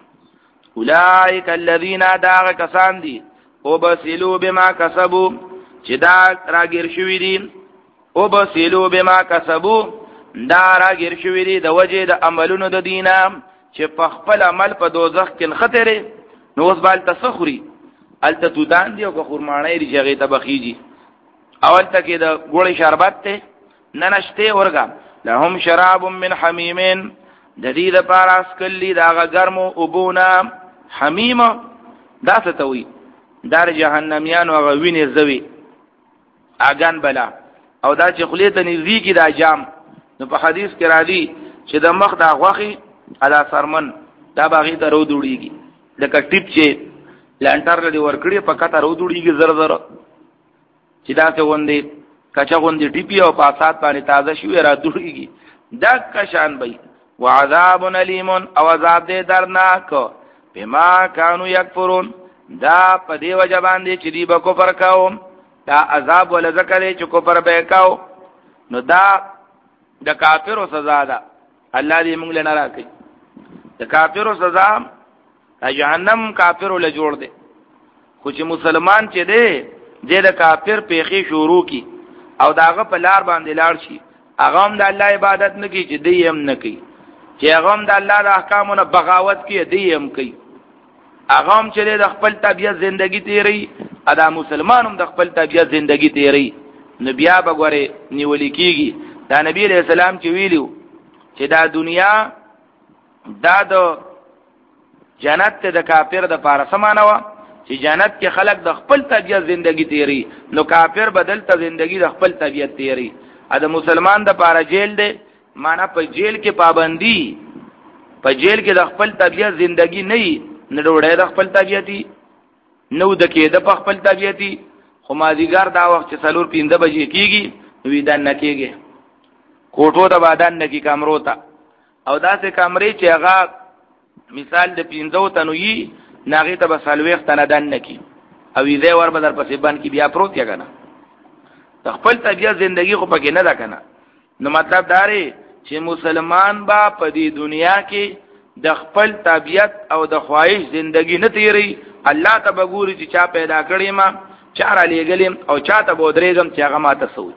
اولئک الذین داغ کسان دي او بسلو بما کسبوا چې دا راګر شوی دي او بسلو بما کسبوا دا راګر شوی دي د وجه د عملونو د دینه چې په خپل عمل په دوزخ کې خطرې نو اوس بال تسخري الته تودان دی او خورمانه ری جګه ته بخیږي اول تکي د ګوړې شربت ته ننشته ورګه لهم شراب من حمیم د دې لپاره اسکلی دا ګرمو ابونا حمیم دا څه توي دار جهنميان او غوینه زوی اگان بلا او دا چې خلیته نزی کی دا جام نو په حدیث کې را دي چې د مخ دا غوخي ادا سرمن دا باغی ته رو دوړيږي لکه ټیپ چې لانټر لري ورکړي په کته رو دوړيږي زر زر چې دا څه وندي کچا غوندي ټیپی او پاسات باندې تازه شوی را دوړيږي دا کشان بې وعذاب الیم او عذاب دې درناک بما كانوا یکفرون دا په دې وجه باندې چې دی به کفر کاو دا عذاب ول ذکر چې کفر به کاو نو دا د کافرو سزا ده الله دې موږ له نه راکړي د کافرو سزا د جهنم کافرو له جوړ دي خو چې مسلمان چې دی د کافر پیخي شروع کی او داغه په لار باندې لاړ شي هغه هم د الله عبادت نه کوي چې دی هم نه کوي چې هغه هم د الله د احکامونو بغاوت کوي دی هم کوي هغه هم چې د خپل طبيعت ژوندۍ تیری ادا مسلمانوم د خپل طبيعت ژوندۍ تیری نبي ابا غره نیولې کیږي دا نبی علیہ السلام چې ویلو چې دا دنیا دا د جنت ته د کافر د پاره سمانه وا چې جنت کې خلق د خپل طبيعت ژوندۍ تیری نو کافر بدل ته ژوندۍ د خپل طبيعت تیری ا د مسلمان د پاره جیل دی معنا په جیل کې پابندي په جیل کې د خپل طبيعت ژوندۍ نه نه ډوړې د خپل طبيعتي نو د کې د خپل طبيعتي خو مازیګر دا وخت چې څلور پنځه بجې کیږي نو دا نه کېږي کوټو د بادان نکی کمرو ته او داسې کمرې چې هغه مثال د پنځو تنو یي ناغه ته بسالويخ تنه دن نکی او دې ور بدر پسې باندې کې بیا پروت یا کنه خپل طبيعت ژوندۍ خو پکې نه ده کنه نو مطلب دا دی چې مسلمان با په دې دنیا کې د خپل طبيعت او د خواهش ژوندۍ نه تیری الله ته بګوري چې چا پیدا کړی ما چاره لګلم او چا ته بودرېږم چې هغه ماته سوي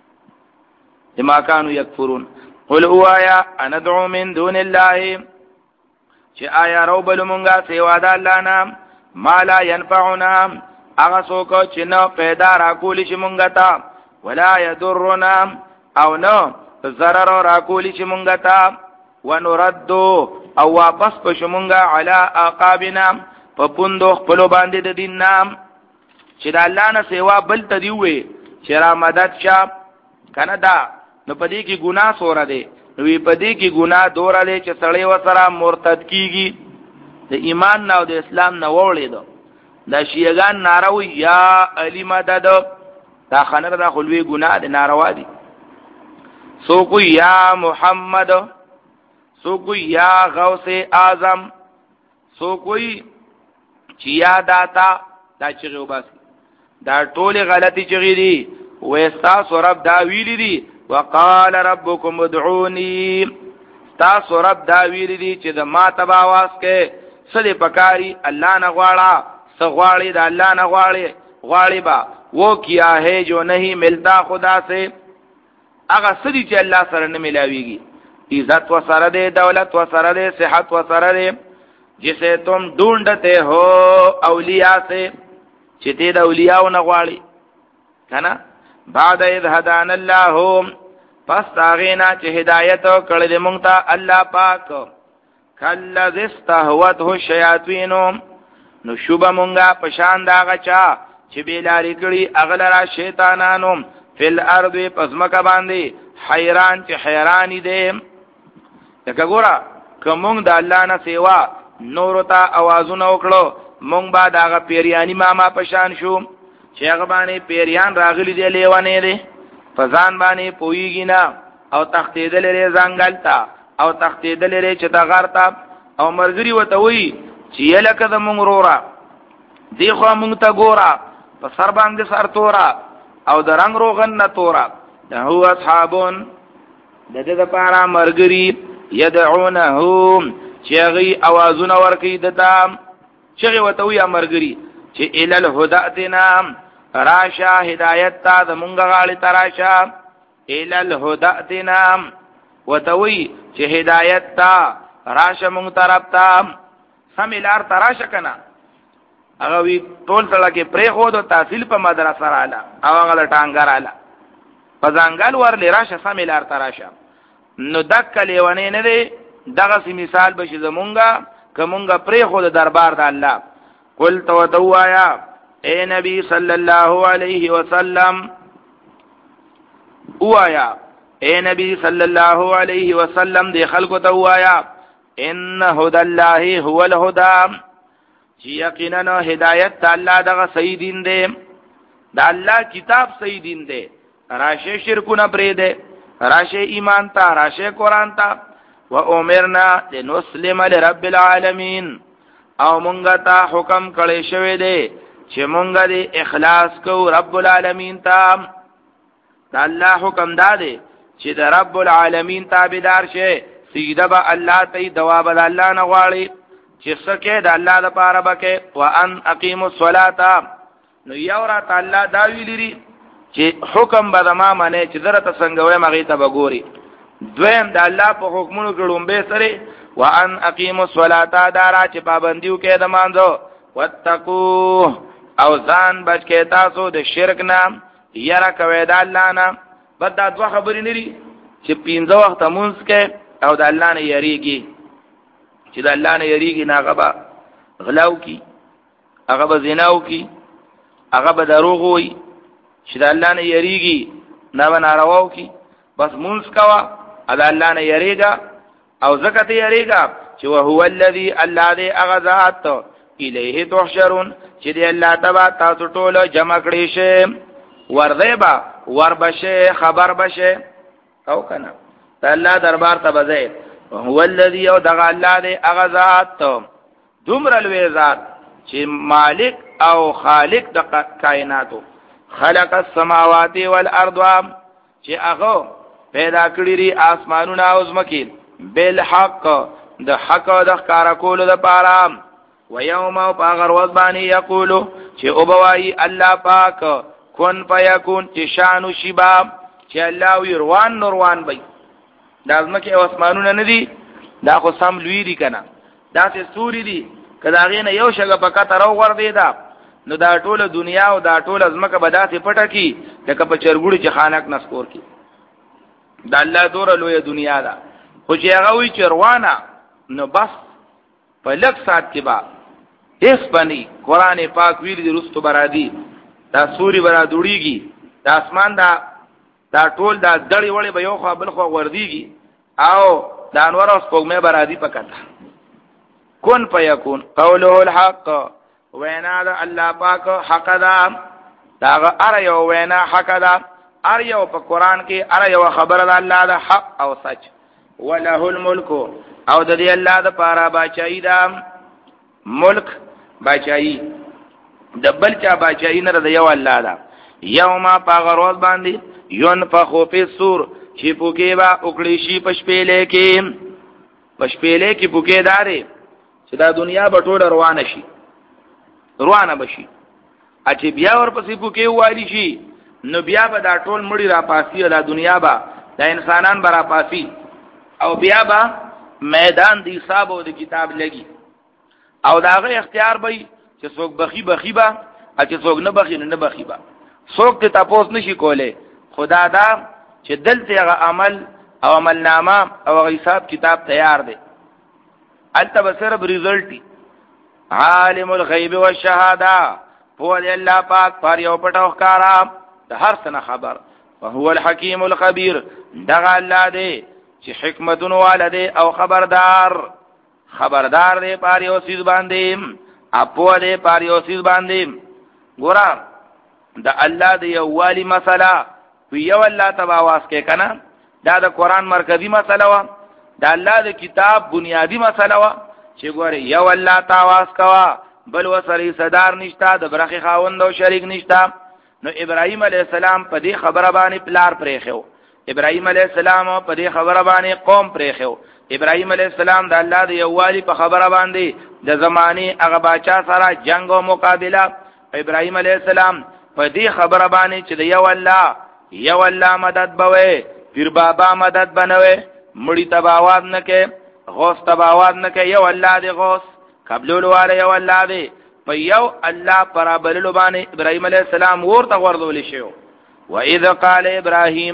ما كانوا يكفرون قل اوایا اندعو من دون الله چې آیا رو بل مونږه سیوا د الله نام ما لا ينفعنا هغه څوک چې نه پیدا را کولی چې مونږه تا ولا يضرنا او نه ضرر را کولی چې مونږه تا ونرد او واپس پښ مونږه علی عقابنا په پوندو خپل باندې د دین نام چې د الله نه سیوا بل ته دی وې چې را مدد شا کنه دا نو پدې کې ګناه سوره ده نو پدې کې ګناه دوره ده چې سړی وسره مرتد کیږي د ایمان نه او د اسلام نه وړي دو دا شیعاګان ناروي یا علی مدد دا خنر دا خلوی گناہ دی ناروا دی. سو کوئی یا محمد، سو کوئی یا غوث اعظم، سو کوئی چیا داتا، دا چغی وباسی دا ټول غلطی چغی دی. وستاسو رب دا ویلی دی وقال ربکم ادعونی، ستاسو رب دا ویلی دی چې دا ما تبا آواز کے صدی پکاری اللہ نغواڑا سغواڑی دا اللہ نغواڑی غواړي با وہ کیا ہے جو نہیں ملتا خدا سے، اگر صدی چې اللہ سره نه ملاویږي. عزت و سره دے، دولت و سره دے، صحت و سره دے، جسے تم ڈھونڈتے ہو اولیاء سے، چتے دا اولیاء نه غواړي کنا. بعد اذ هدانا الله، پس تاغینا چې هدایت کړل دې مونږ ته الله پاک. کله استهوته الشیاطین، نو شوبه مونږه پشان دا غچا چې بیلاری کړي اغلرا شیطانانو فل ارض پزمکه باندې حیران چې حیرانی دي. لکه ګورا کوم د الله نه سیوا نور ته आवाजونه وکړو مونږ با داغه پیریانی ماما پشان شو چې هغه باندې پیریان راغلي دی لیوانې دي فزان باندې پویږي نه او تختیدل لري زنګلتا او تختیدل لري چې تا غارتا او مرګري وته وی چې لکه د مونږ رورا دی خو مونږ ته ګورا په سر باندې سر تورا او د رنگ روغن نه تورا. ده هو اصحابون د دې لپاره مرګري يدعونه چې غي اوازونه ورکی دتا چې وته وی مرګري چې ال الهداتنا راشا هدایت تا د مونږ غاړي تراشا ال الهداتنا وتوي چې هدایت تا راشه مونږ طرف تا سملار تراشه کنا. هغه وی ټول سره کې پرې خو د تحصیل په مدرسه رااله او هغه ټانګر رااله پزانګل ورل راشه سملار تراشه. نو دک لیونه نه دی دغه مثال بشي زمونږه کومګه پرې خو د دربار د الله. قل تو دوایا اے نبی صلی اللہ علیہ وسلم، اوایا اے نبی صلی اللہ علیہ وسلم دے خلق دوایا ان هدى الله هو الهدى، یقینا ہدایت دا اللہ دا صحیح دین دے، دا اللہ کتاب صحیح دین دے. راشه شرکونه پرې دے، راشه ایمان تا، راشه قرآن تا. و امرنا لنسلم لرب العالمین، او مونږه ته حکم کړی شوی دی چې مونږه دې اخلاص کو رب العالمین ته. دا الله حکم داده چې د رب العالمین تابعدار شي، سجده به الله ته، دوا به الله نه غواړي، چې سکه د الله لپاره بکې. وان اقیموا الصلاة، نو یو را تعالی دا ویلي چې حکم به ما منه چې درته څنګه وای مغه ته بګوري. دویم د الله په حکمونو کې لومبه سره وان اقیموا الصلاة دارا چې پابندیو کې د مانځو. واتقوا، او ځان بچ کې تاسو د شرک نه، یره کوي د الله نه. بد دا دوه خبرې نری چې پینځه وخت مونږ کې او د الله نه یریږي، چې د الله نه یریږي نه هغه غلاو کی، هغه به زناو کی، هغه به دروغ وي. چې د الله نه یریږي نه به نارواو کی. بس مونږ کوا د الله نه یریږي او زکات یریږي چې هو الذی الله دې اغذات الیه تحشرون، چې دې الله تبا تاسو ټول جمع کړی شي. ورذبا وربشه خبر بشه او کنه ته الله دربار ته بځه. هو الذی او دغه الله دې اغذات دومره لوی ذات چې مالک او خالق د کائناتو. خلق السماوات والارض، چې هغه پیدا کړی ری اسمانونه او زمکې بالحق، د حق او د ښکارا کولو د پاره. و یوم او پاغر وزبانی یقولو، چې او بوایی الله پاک کن فیکون، چې شانو شباب، چې الله وی روان نوروان بی. دا زمکې او اسمانونه ندی، دا خو سم لوی دی کنه، دا سه سوري دی، که دا غینه یو شګه پکته راو ور دی دا، نو دا ټوله دنیا او دا ټوله زمکه بداسه پټه کی لکه په چرګوړي چې خانک نسکور کی. دا الله دوره لوی دنیا دا، خو چې هغه وی چروانه نو بس په لک سات کې با اس بني قران پاک ویل دي رستو برادي، دا سوري برا دوړيږي، دا اسمان دا دا ټول دا دړي وړي به یو خو بل خو ورديږي، او دا انور اوس پوغمه برادي پکته. کون فیکون قوله الحق، وینا دا الله پاک حق دا. داغه ار یو وینا حق ده، ار یو په قران کې ار یو خبره ده الله ده حق او سچ. وله الملک او د دې الله د پاره بچای ده، ملک بچای د بل چا بچای نه ده، یو الله ده. یوم پاغروز باندې ينفخ فی الصور چې پوکې با وکړي شي پشپېلې کې، پشپېلې کې پوکې داري چې دا دنیا به ټول روانه شي، روانه بشي. اچې بیا ورپسې پوکې والی شي نو بیا به دا ټول مړی را پاسي، دا دنیا به دا انسانان به را پاسي او بیا به میدان دی حساب او د کتاب لګي او داغه اختیار به چې څوک بخي بخي با، چې څوک نه بخي نه بخي با، څوک ته تاسو نشي کوله. خدا دا چې دلته هغه عمل او عمل نامه او هغه حساب کتاب تیار دی، البته به صرف ریزلټ. عالم الغیب والشهاده هو الله پاک پر یو پټو ښکارا د هر څه خبر، وهو الحکیم الخبیر دغه الله دی چې حکمتونو والده او خبردار، خبردار دی پر یو سیز باندې، اپو دی پر یو سیز باندې. ګورم د الله دی یو والی مسله وی یو الله تباواس کې کنه، دا د قران مرکزی مسله وا، دا الله د کتاب بنیادی مسله وا چې ګوره یو الله تاواس کوا بل وسری صدر نشتا، د برخي خاوند او شریک نشتا. نو ابراهيم عليه السلام په دې خبره باندې پلار پرېخو، ابراهيم عليه السلام په دې خبره باندې قوم پرېخو. ابراهيم عليه السلام د الله د یووالي په خبره باندې د زماني هغه باچا سره جنگ او مقابله. ابراهيم عليه السلام په دې خبره باندې چې د یو الله یو الله مدد بوي، پیر بابا مدد بنوي، مړی تباواد نه کې، غوث تباواد نه کې، یو الله دی غوث، قبلول والا یو الله دی. په یو الله پر بللو باندې ابراهيم عليه السلام ورته ورغول شو. واذ قال ابراهيم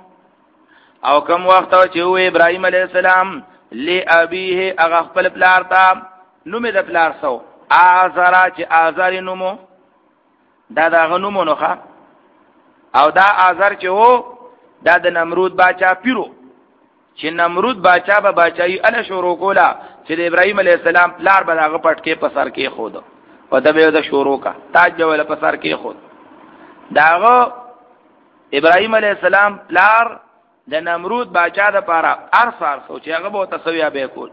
او کوم وخت چې و ابراهيم عليه السلام لابيه هغه خپل پلار ته نوم د پلار سو آزرا چې آزر نومو دا دا غنومو نوخه او دا آزر چې وو دا د نمرود باچا پیرو، چې نمرود باچا به باچای ال شروع کولا چې د ابراهيم عليه السلام پلار به هغه پټ کې پسر کې خود او دا به د شروع کا تاج به ول پسر کې خود. داغه ابراهيم عليه السلام پلار د نمرود باچا د پاره ارسار سوچ هغه به تسویا به کول.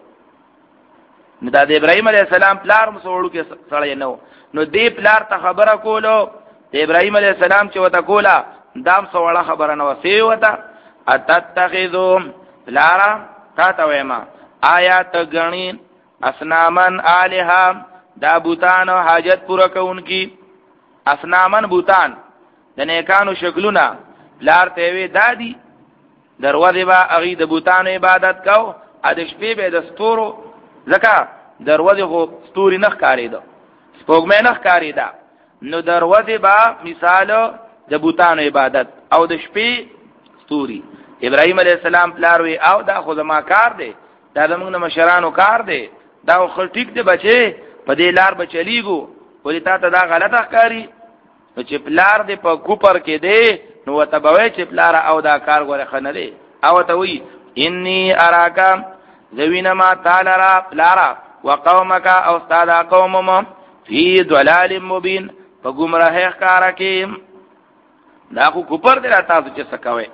نو دا د ابراهيم عليه السلام پلار مسوړو کې سړی نو نو دې پلار ته خبره کولو د ابراهيم عليه السلام چې وته کولا دام سوړه خبره نو سی وته اتتخذو لارا تا تا ویما آیات غنی اسنامن الها دا بوتان حاجت پورا کونکی، اسنامن بوتان د نیکانو شکلونه لار ته وی دادی دروازه با اغي د بوتانو عبادت کو، ا د شپې به د ستورو زکه دروازه خو ستوري نخ کاری ده سپوږمۍ نخ کاری ده، نو دروازه با مثال د بوتانو عبادت او د شپې ستوري. ابراهيم عليه السلام پلاروي او دا خو زما کار دی، دا زمونږ مشرانو کار دی، دا خو ټیک دی بچي په دې لار بچلیګو، ولې تا ته دا غلطه ښکاری چې پلار دی په کوپر کې دی نو تبوي چې پلار او دا کار غوړه خنه دی او ته وی انی اراکا ذوینما تعالی را پلارا وقومک او استاد قومم فی ضلال مبین په گمراه ښکارا کې. دا خو کوپر دی تاسو چې سکوي،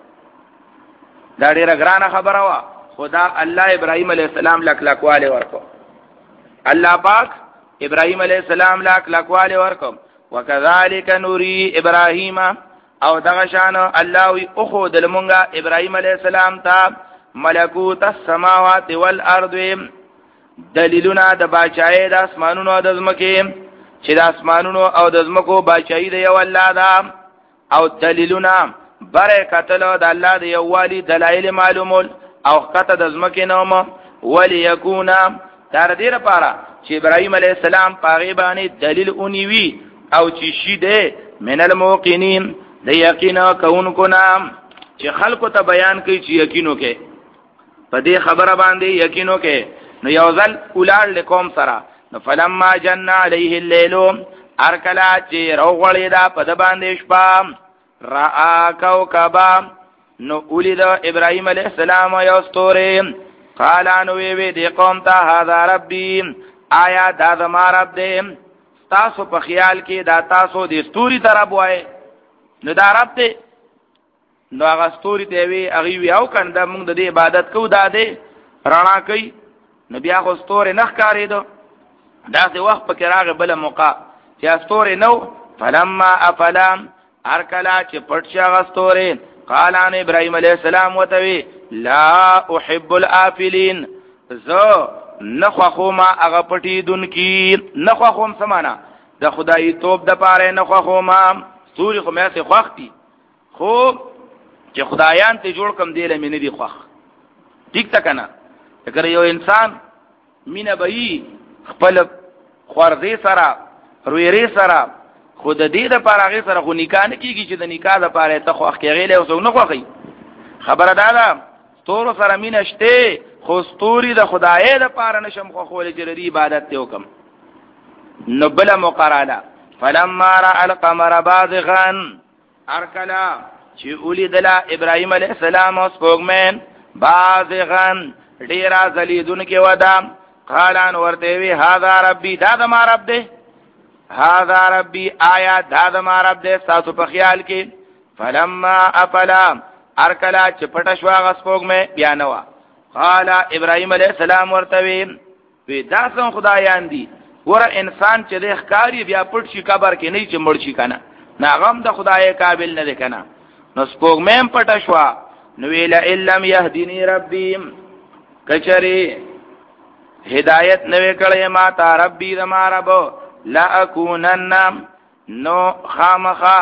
دا ډیره ګرانه خبره وا. خدا الله ابراهيم عليه السلام لک لکواله ورکو، الله پاک ابراهيم عليه السلام لک لکواله ورکو. وکذالک نوری ابراهيم او دغه شان الله وی او خو دلمونګه ابراهيم عليه السلام ته ملکوت السماوات والارض دلیلونه د بچای د اسمانونو او د زمکه، چې د اسمانونو او د زمکو بچای دی یو الله دا، او دلیلونه برکتلو د الله د یووالي دلایل معلومول او خطه د زمکه نوم ولی یکونا تر دې لپاره چې ابراهيم عليه السلام پاغي باندې دلیل اونیوي او چې شي ده من الموقنین د یقینا کونکو نام چې خلکو ته بیان کوي چې یقینو کې په دې خبره باندې یقینو کې. نو یو ځل اولاد لقوم سره نو فلما جن علیه الليل ارکلا چې روغړی دا په د باندې شپه را کوكبا نو اولید ابراهيم عليه السلام یو ستوره قال انو وی دی قوم ته هذا ربي آیا دا زما رب دی. تاسو په خیال کې دا تاسو د ستوري طرف وای نو دا رب ته نو هغه ستوري ته وی هغه وی او کنه دا موږ د دې عبادت کو دا دې رڼا کوي نو بیا خو ستوري نخ کاریدو دا څه وخت پکې راغی بل موقع چې ستوري نو فلما افلام ارکلا چې پټ شغه ستوري قال ان ابراهيم عليه السلام وتوي لا احب الافلين زو نخوا ما هغه پټي دن کی نخوا خوم سمانا د خدای توپ د پاره نخوا خوما ستوري خو مې څه خوختي خو چې خدایان ته جوړ کم دی لمه نه دی خوخ ټیک تا کنه اگر یو انسان مینه بئی خپل خورزي سره رويري سره خود دې د پاره هغه سره خو نکاح نه کیږي چې د نکاح د پاره ته خو خېغې له اوسو نه خوخي خبره ده ستورو سره مینه شته خو ستوري د خدای د پاره نشم خو خول چې لري عبادت ته حکم نو بل مقراله فلما را القمر بازغا ارکلا چې اولیدلا ابراهيم عليه السلام اوس پوغمن بازغا ډیرا زلیدون کې ودا قالان ورته وی هاذا ربي دا د ما رب دی هاذا ربي آیا دا د ما رب دی تاسو په خیال کې فلما افلا ارکلا چې پټ شو غس پوغمه بیان وا قال ابراهيم عليه السلام ورته وی دا څنګه خدایان دي ور انسان چې د ښکاری بیا پټ شي قبر کې نه چې مړ شي کنه ناغم د خدای قابل نه ده کنه نو سپوږمیم پټ شو نو ویل الا يهديني ربي کچري هدایت نوې کړې ما ته ربي زما رب لا اكونن نو خامخا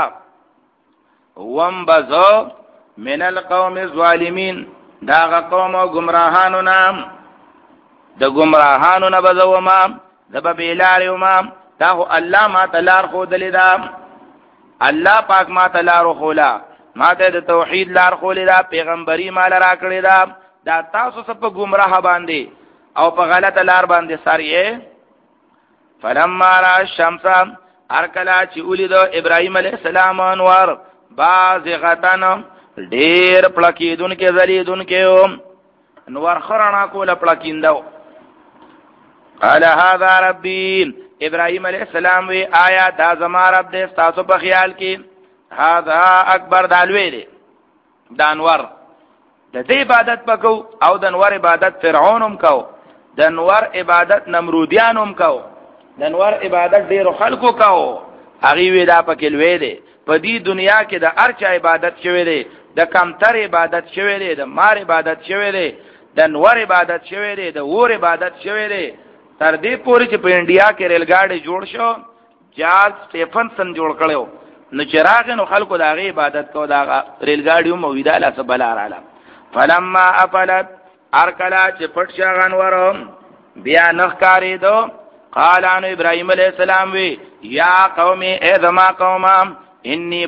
ومبزو من القوم الظالمين دا قوم گمراهانو نام د گمراهانو نه بزو ما د بلار ما دا هو الله ما تلار خو دلیدا الله پاک ما تلار خولا ما ته د توحید لار خولې دا پیغمبري مال را کړی دا دا تاسو سب په گمراه باندې او په غلطه لار باندې ساریه فلما را الشمس ارکلا چې ولید ابراهيم عليه السلام انوار بازغتن ډیر پلکیدون کې زلیدون کې انوار خرنا کوله پلکیندو قال هذا ربي ابراهيم عليه السلام وی آیا دا زما رب دې تاسو په خیال کې هذا اکبر دالوی دی د انور د دې عبادت پکو او د انور عبادت فرعونم کو د انور عبادت نمرودیانم کو د انور عبادت ډیرو خلکو کو هغه وی دا پکې لوی دی په دې دنیا کې د ارچا عبادت شوی دی د کمتر عبادت شوی دی د مار عبادت شوی دی د انور عبادت شوی دی د اور عبادت شوی دی تر دې پورې چې په انډیا کې ریل ګاډي جوړ شو جارج سټیفنسن جوړ کړو نو چراغ نو خلکو دا غي عبادت کو دا ریل ګاډیو مویدا لا سبلار عالم فلما افلت ارکلا چې پټ شغان ورم بیا نخ کاری دو قال ان ابراهيم عليه السلام وی یا قومي اذما قوما اني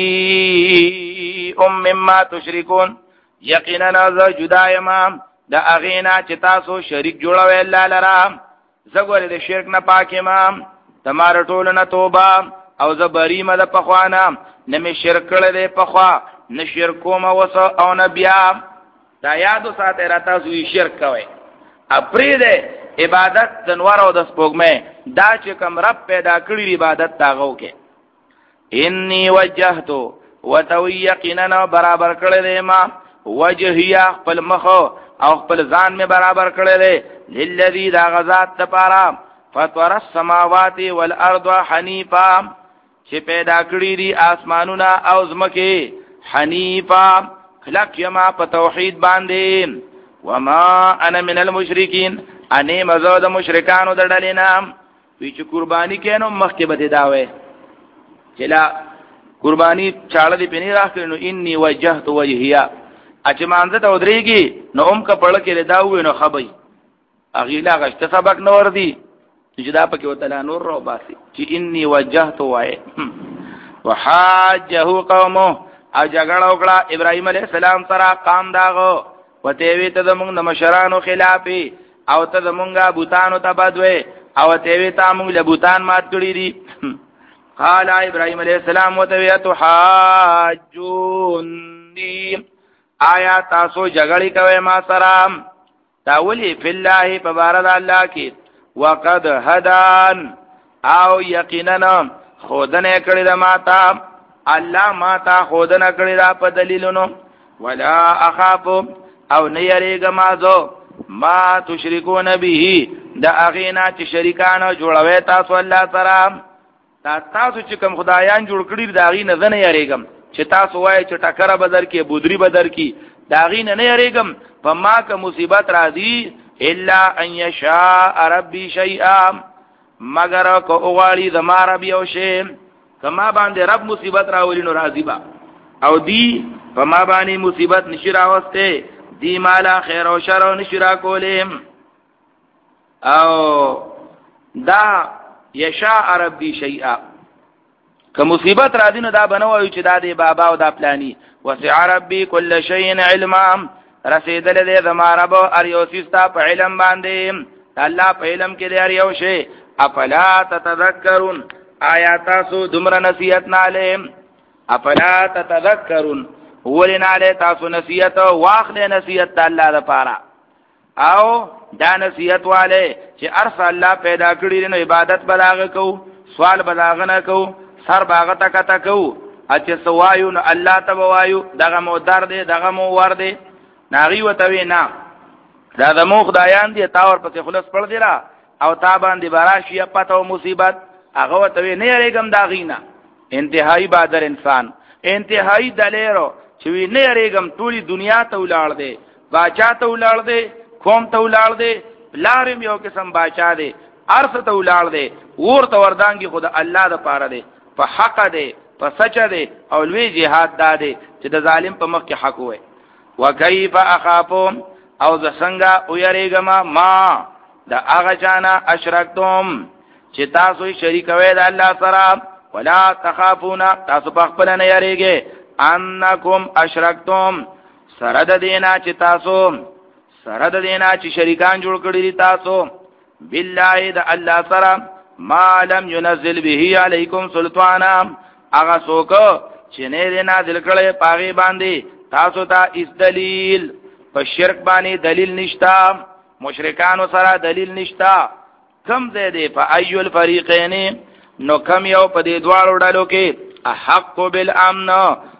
بريء مما تشركون یقینا ز جدایما دا اغینا چې تاسو شریک جوړوي الله لرا زګور د شرک نه پاک امام تمہاره ټول نه توبه او زبری مده پخوانا نمی شرک کړه دې پخوا نه شرکو ما وس او نه بیا دا یادو ساته راته زوی شرک کوي اپری دې عبادت دنوار او د سپوږمې دا چې کوم رب پیدا کړی عبادت تاغو کې انی وجهتو وتویقنا برابر کړه دې ما وجهیا خپل مخ او خپل ځان می برابر کړه دې للذي دا غزاد تپارا فطر السماوات والارض حنیفا چې پیدا کړی دي اسمانونه او زمکه حنیفا خلق یما په توحید باندې وما انا من المشرکین انی مزود مشرکانو د ډلینا وی چې قربانی کینو مخکې بده داوي چې لا قربانی چاړه دی پنی راخلو نو انی وجهت وجهیا اچ مانزه ته ودرېږي نو اوم کا پړ کې داوي نو خبي اغیلا غشت سبق نور دی چې دا پکې وتلا نور رو باسي چې انی وجهت وای وحاجه قومه او جګړه وکړه ابراهيم عليه السلام سره قام داغو وته وی ته موږ د مشرانو خلافي او ته موږ بوتانو ته بدوي او ته وی ته موږ له بوتان مات کړی دي قال ابراهيم عليه السلام وته ته حاجوني آیا تاسو جګړې کوي ما سره تاولی فی الله فبارد الله کی وقد هدان او یقینا خودنه کړی د ماتا الله ما تا خودنه کړی دا په دلیلونو ولا اخاف او نه یریګه ما زو ما تشركون به دا اغینا چې شریکان جوړوي تاسو الله سره تا تاسو چې کوم خدایان جوړ کړی دا اغینه زنه یریګم چې تاسو وای چې ټکر بدر کې بودری بدر کې دا اغینه نه یریګم په ما که مصیبت راځي الا ان یشاء ربي شیئا مگر کو اوغاړي زما رب یو شی کما باندې رب مصیبت راولي نو راضی با او دی په ما باندې مصیبت نشي راوسته دی مالا خیر او شر نشي را کولم او دا یشاء ربي شیئا که مصیبت را دینه دا بنوي چې دا دی بابا او دا پلانی وسع ربي كل شيء علما رسیدل دې زما رب ار یو سیستا په علم باندې الله په علم کې دی ار یو شی افلا تتذکرون آیات سو دمر نصیحت نالم افلا تتذکرون ولنا له تاسو نصیحت واخله نصیحت الله لپاره او دا نصیحت والے چې ارس الله پیدا کړی نو عبادت بلاغه کو سوال بلاغه نه کو سر باغه تک تک کو اته سوایو نو الله تبوایو دغه مو درد دغه مو ورده ناغي وتوی نه دا د مو خدایان دي تا ور پسې خلاص پړ دی را او تا باندې براشي پته او مصیبت هغه وتوی نه یریګم دا غینا انتهایی بادر انسان انتهایی دلیرو چې وی نه یریګم ټولي دنیا ته ولاړ دی باچا ته ولاړ دی قوم ته ولاړ دی لارم یو قسم باچا دی ارث ته ولاړ دی ور ته وردانګي خود الله د پاره دی په حق دی په سچ دی او لوی jihad داده چې د ظالم په مخ کې حق وای وکيف اخافم او ز څنګه او یریګما ما دا هغه چانا اشرکتم چې تاسو شریک وې د الله سره ولا تخافون تاسو په خپل نه یریږئ انکم اشرکتم سره د دینا چې تاسو سره د دینا چې شریکان جوړ کړی تاسو بالله د الله سره ما لم ينزل به علیکم سلطانا هغه څوک چې نه نازل کړي پاغي باندې تاسو ته اس دلیل په شرک باندې دلیل نشتا مشرکانو سره دلیل نشتا کم دې دې په ایو الفریقین نو کم یو په دې دواړو ډلو کې حق بالامن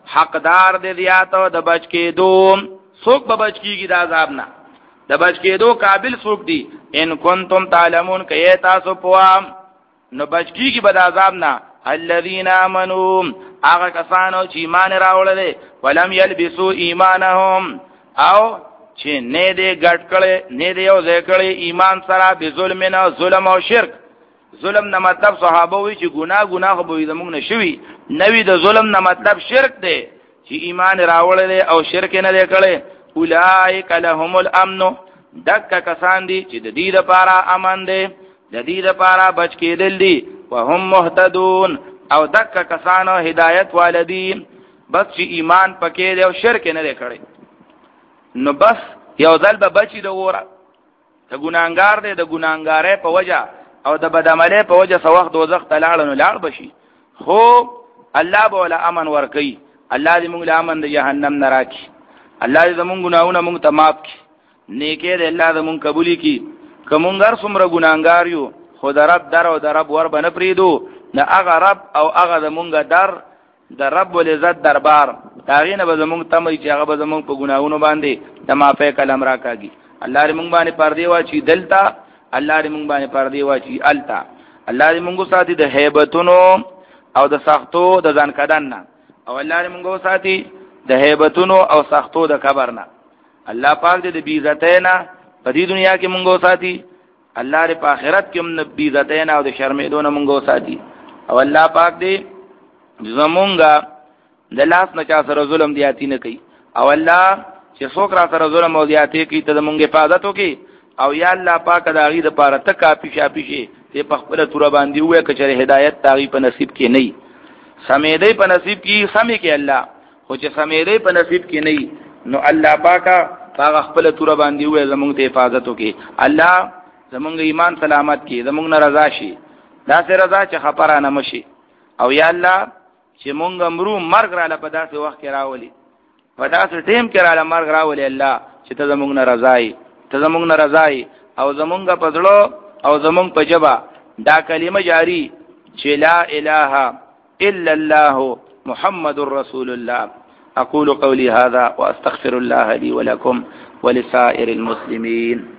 حقدار دې دیاتو د بچ کېدو څوک به بچ کیږي د عذاب نه د بچ کېدو قابل څوک دی ان کنتم تعلمون کئ تاسو پوام نو بچ کیږي به د عذاب نه الذين امنوا هغه کسانو چې ایمان راوړل ولم يلبسوا ایمانهم او چې نه دې ګډ کړي نه دې یو ځای کړي ایمان سره به ظلم نه ظلم او شرک ظلم نه مطلب صحابه وی چې ګناه ګناه خو به زموږ نشوي نوی د ظلم نه مطلب شرک دی چې ایمان راوړل او شرک نه دې کړي اولئک لهم الامن دک کسان دي چې د دې لپاره امن دي د دې لپاره بچ کېدل دي وهم مهتدون او دک کسانو هدایت والدین بس چې ایمان پکې دی او شرک نه لري کړی نو بس یو ځل به بچی د وره د ګناګار دی د ګناګارې په وجه او د بدعملۍ په وجه سوخ دوزخ ته لاړ نو لاړ بشي خو الله به ولا امن ورکي الله دې موږ له امن د جهنم نه راکړي الله دې زموږ ګناونه موږ ته معاف کړي نیکه دې الله دې موږ قبولي کړي کومګر څومره ګناګار یو خود رب در او در رب ور بنه پریدو نه هغه رب او هغه زمونږ در د رب العزت دربار داغینه به زمونږ تمري چې هغه به زمونږ په ګناہوں باندې د معافی کلام راکاږي الله دې مونږ باندې پردی واچي دلتا الله دې مونږ باندې پردی واچي التا الله دې مونږ ساتي د هیبتونو او د سختو د ځان کدان او الله دې مونږ ساتي د هیبتونو او سختو د کبر نه الله پاک دې د بی عزتینا په دې دنیا کې مونږ ساتي الله دې په آخرت کې هم بی عزتینا او د شرمېدو نه مونږ ساتي او الله پاک دې زمونږه د لاس نه چا سره ظلم دیاتی نه کوي او الله چې څوک را سره ظلم او دیاتی کوي ته زمونږه حفاظت وکي او یا الله پاک دا غي د پاره ته کافي شافي شي ته په خپل تور باندې وې کچره هدایت تاغي په نصیب کې نه سمیدې په نصیب کې سمې کې الله خو چې سمیدې په نصیب کې نه نو الله پاک هغه خپل تور باندې وې زمونږ ته حفاظت وکي الله زمونږ ایمان سلامت کې زمونږ رضا شي دا سه رضا چې خبره مشي او یا الله چې مونږ امرو مرګ را په داسې وخت کې راولي په داسې ټیم کې را مرګ راولي الله چې ته زمونږ نه رضای ته زمونږ نه رضای او زمونږ په ځړو او زمونږ په جبا دا کلمه جاری چې لا اله الا الله محمد رسول الله. أقول قولي هذا وأستغفر الله لي ولكم ولسائر المسلمين.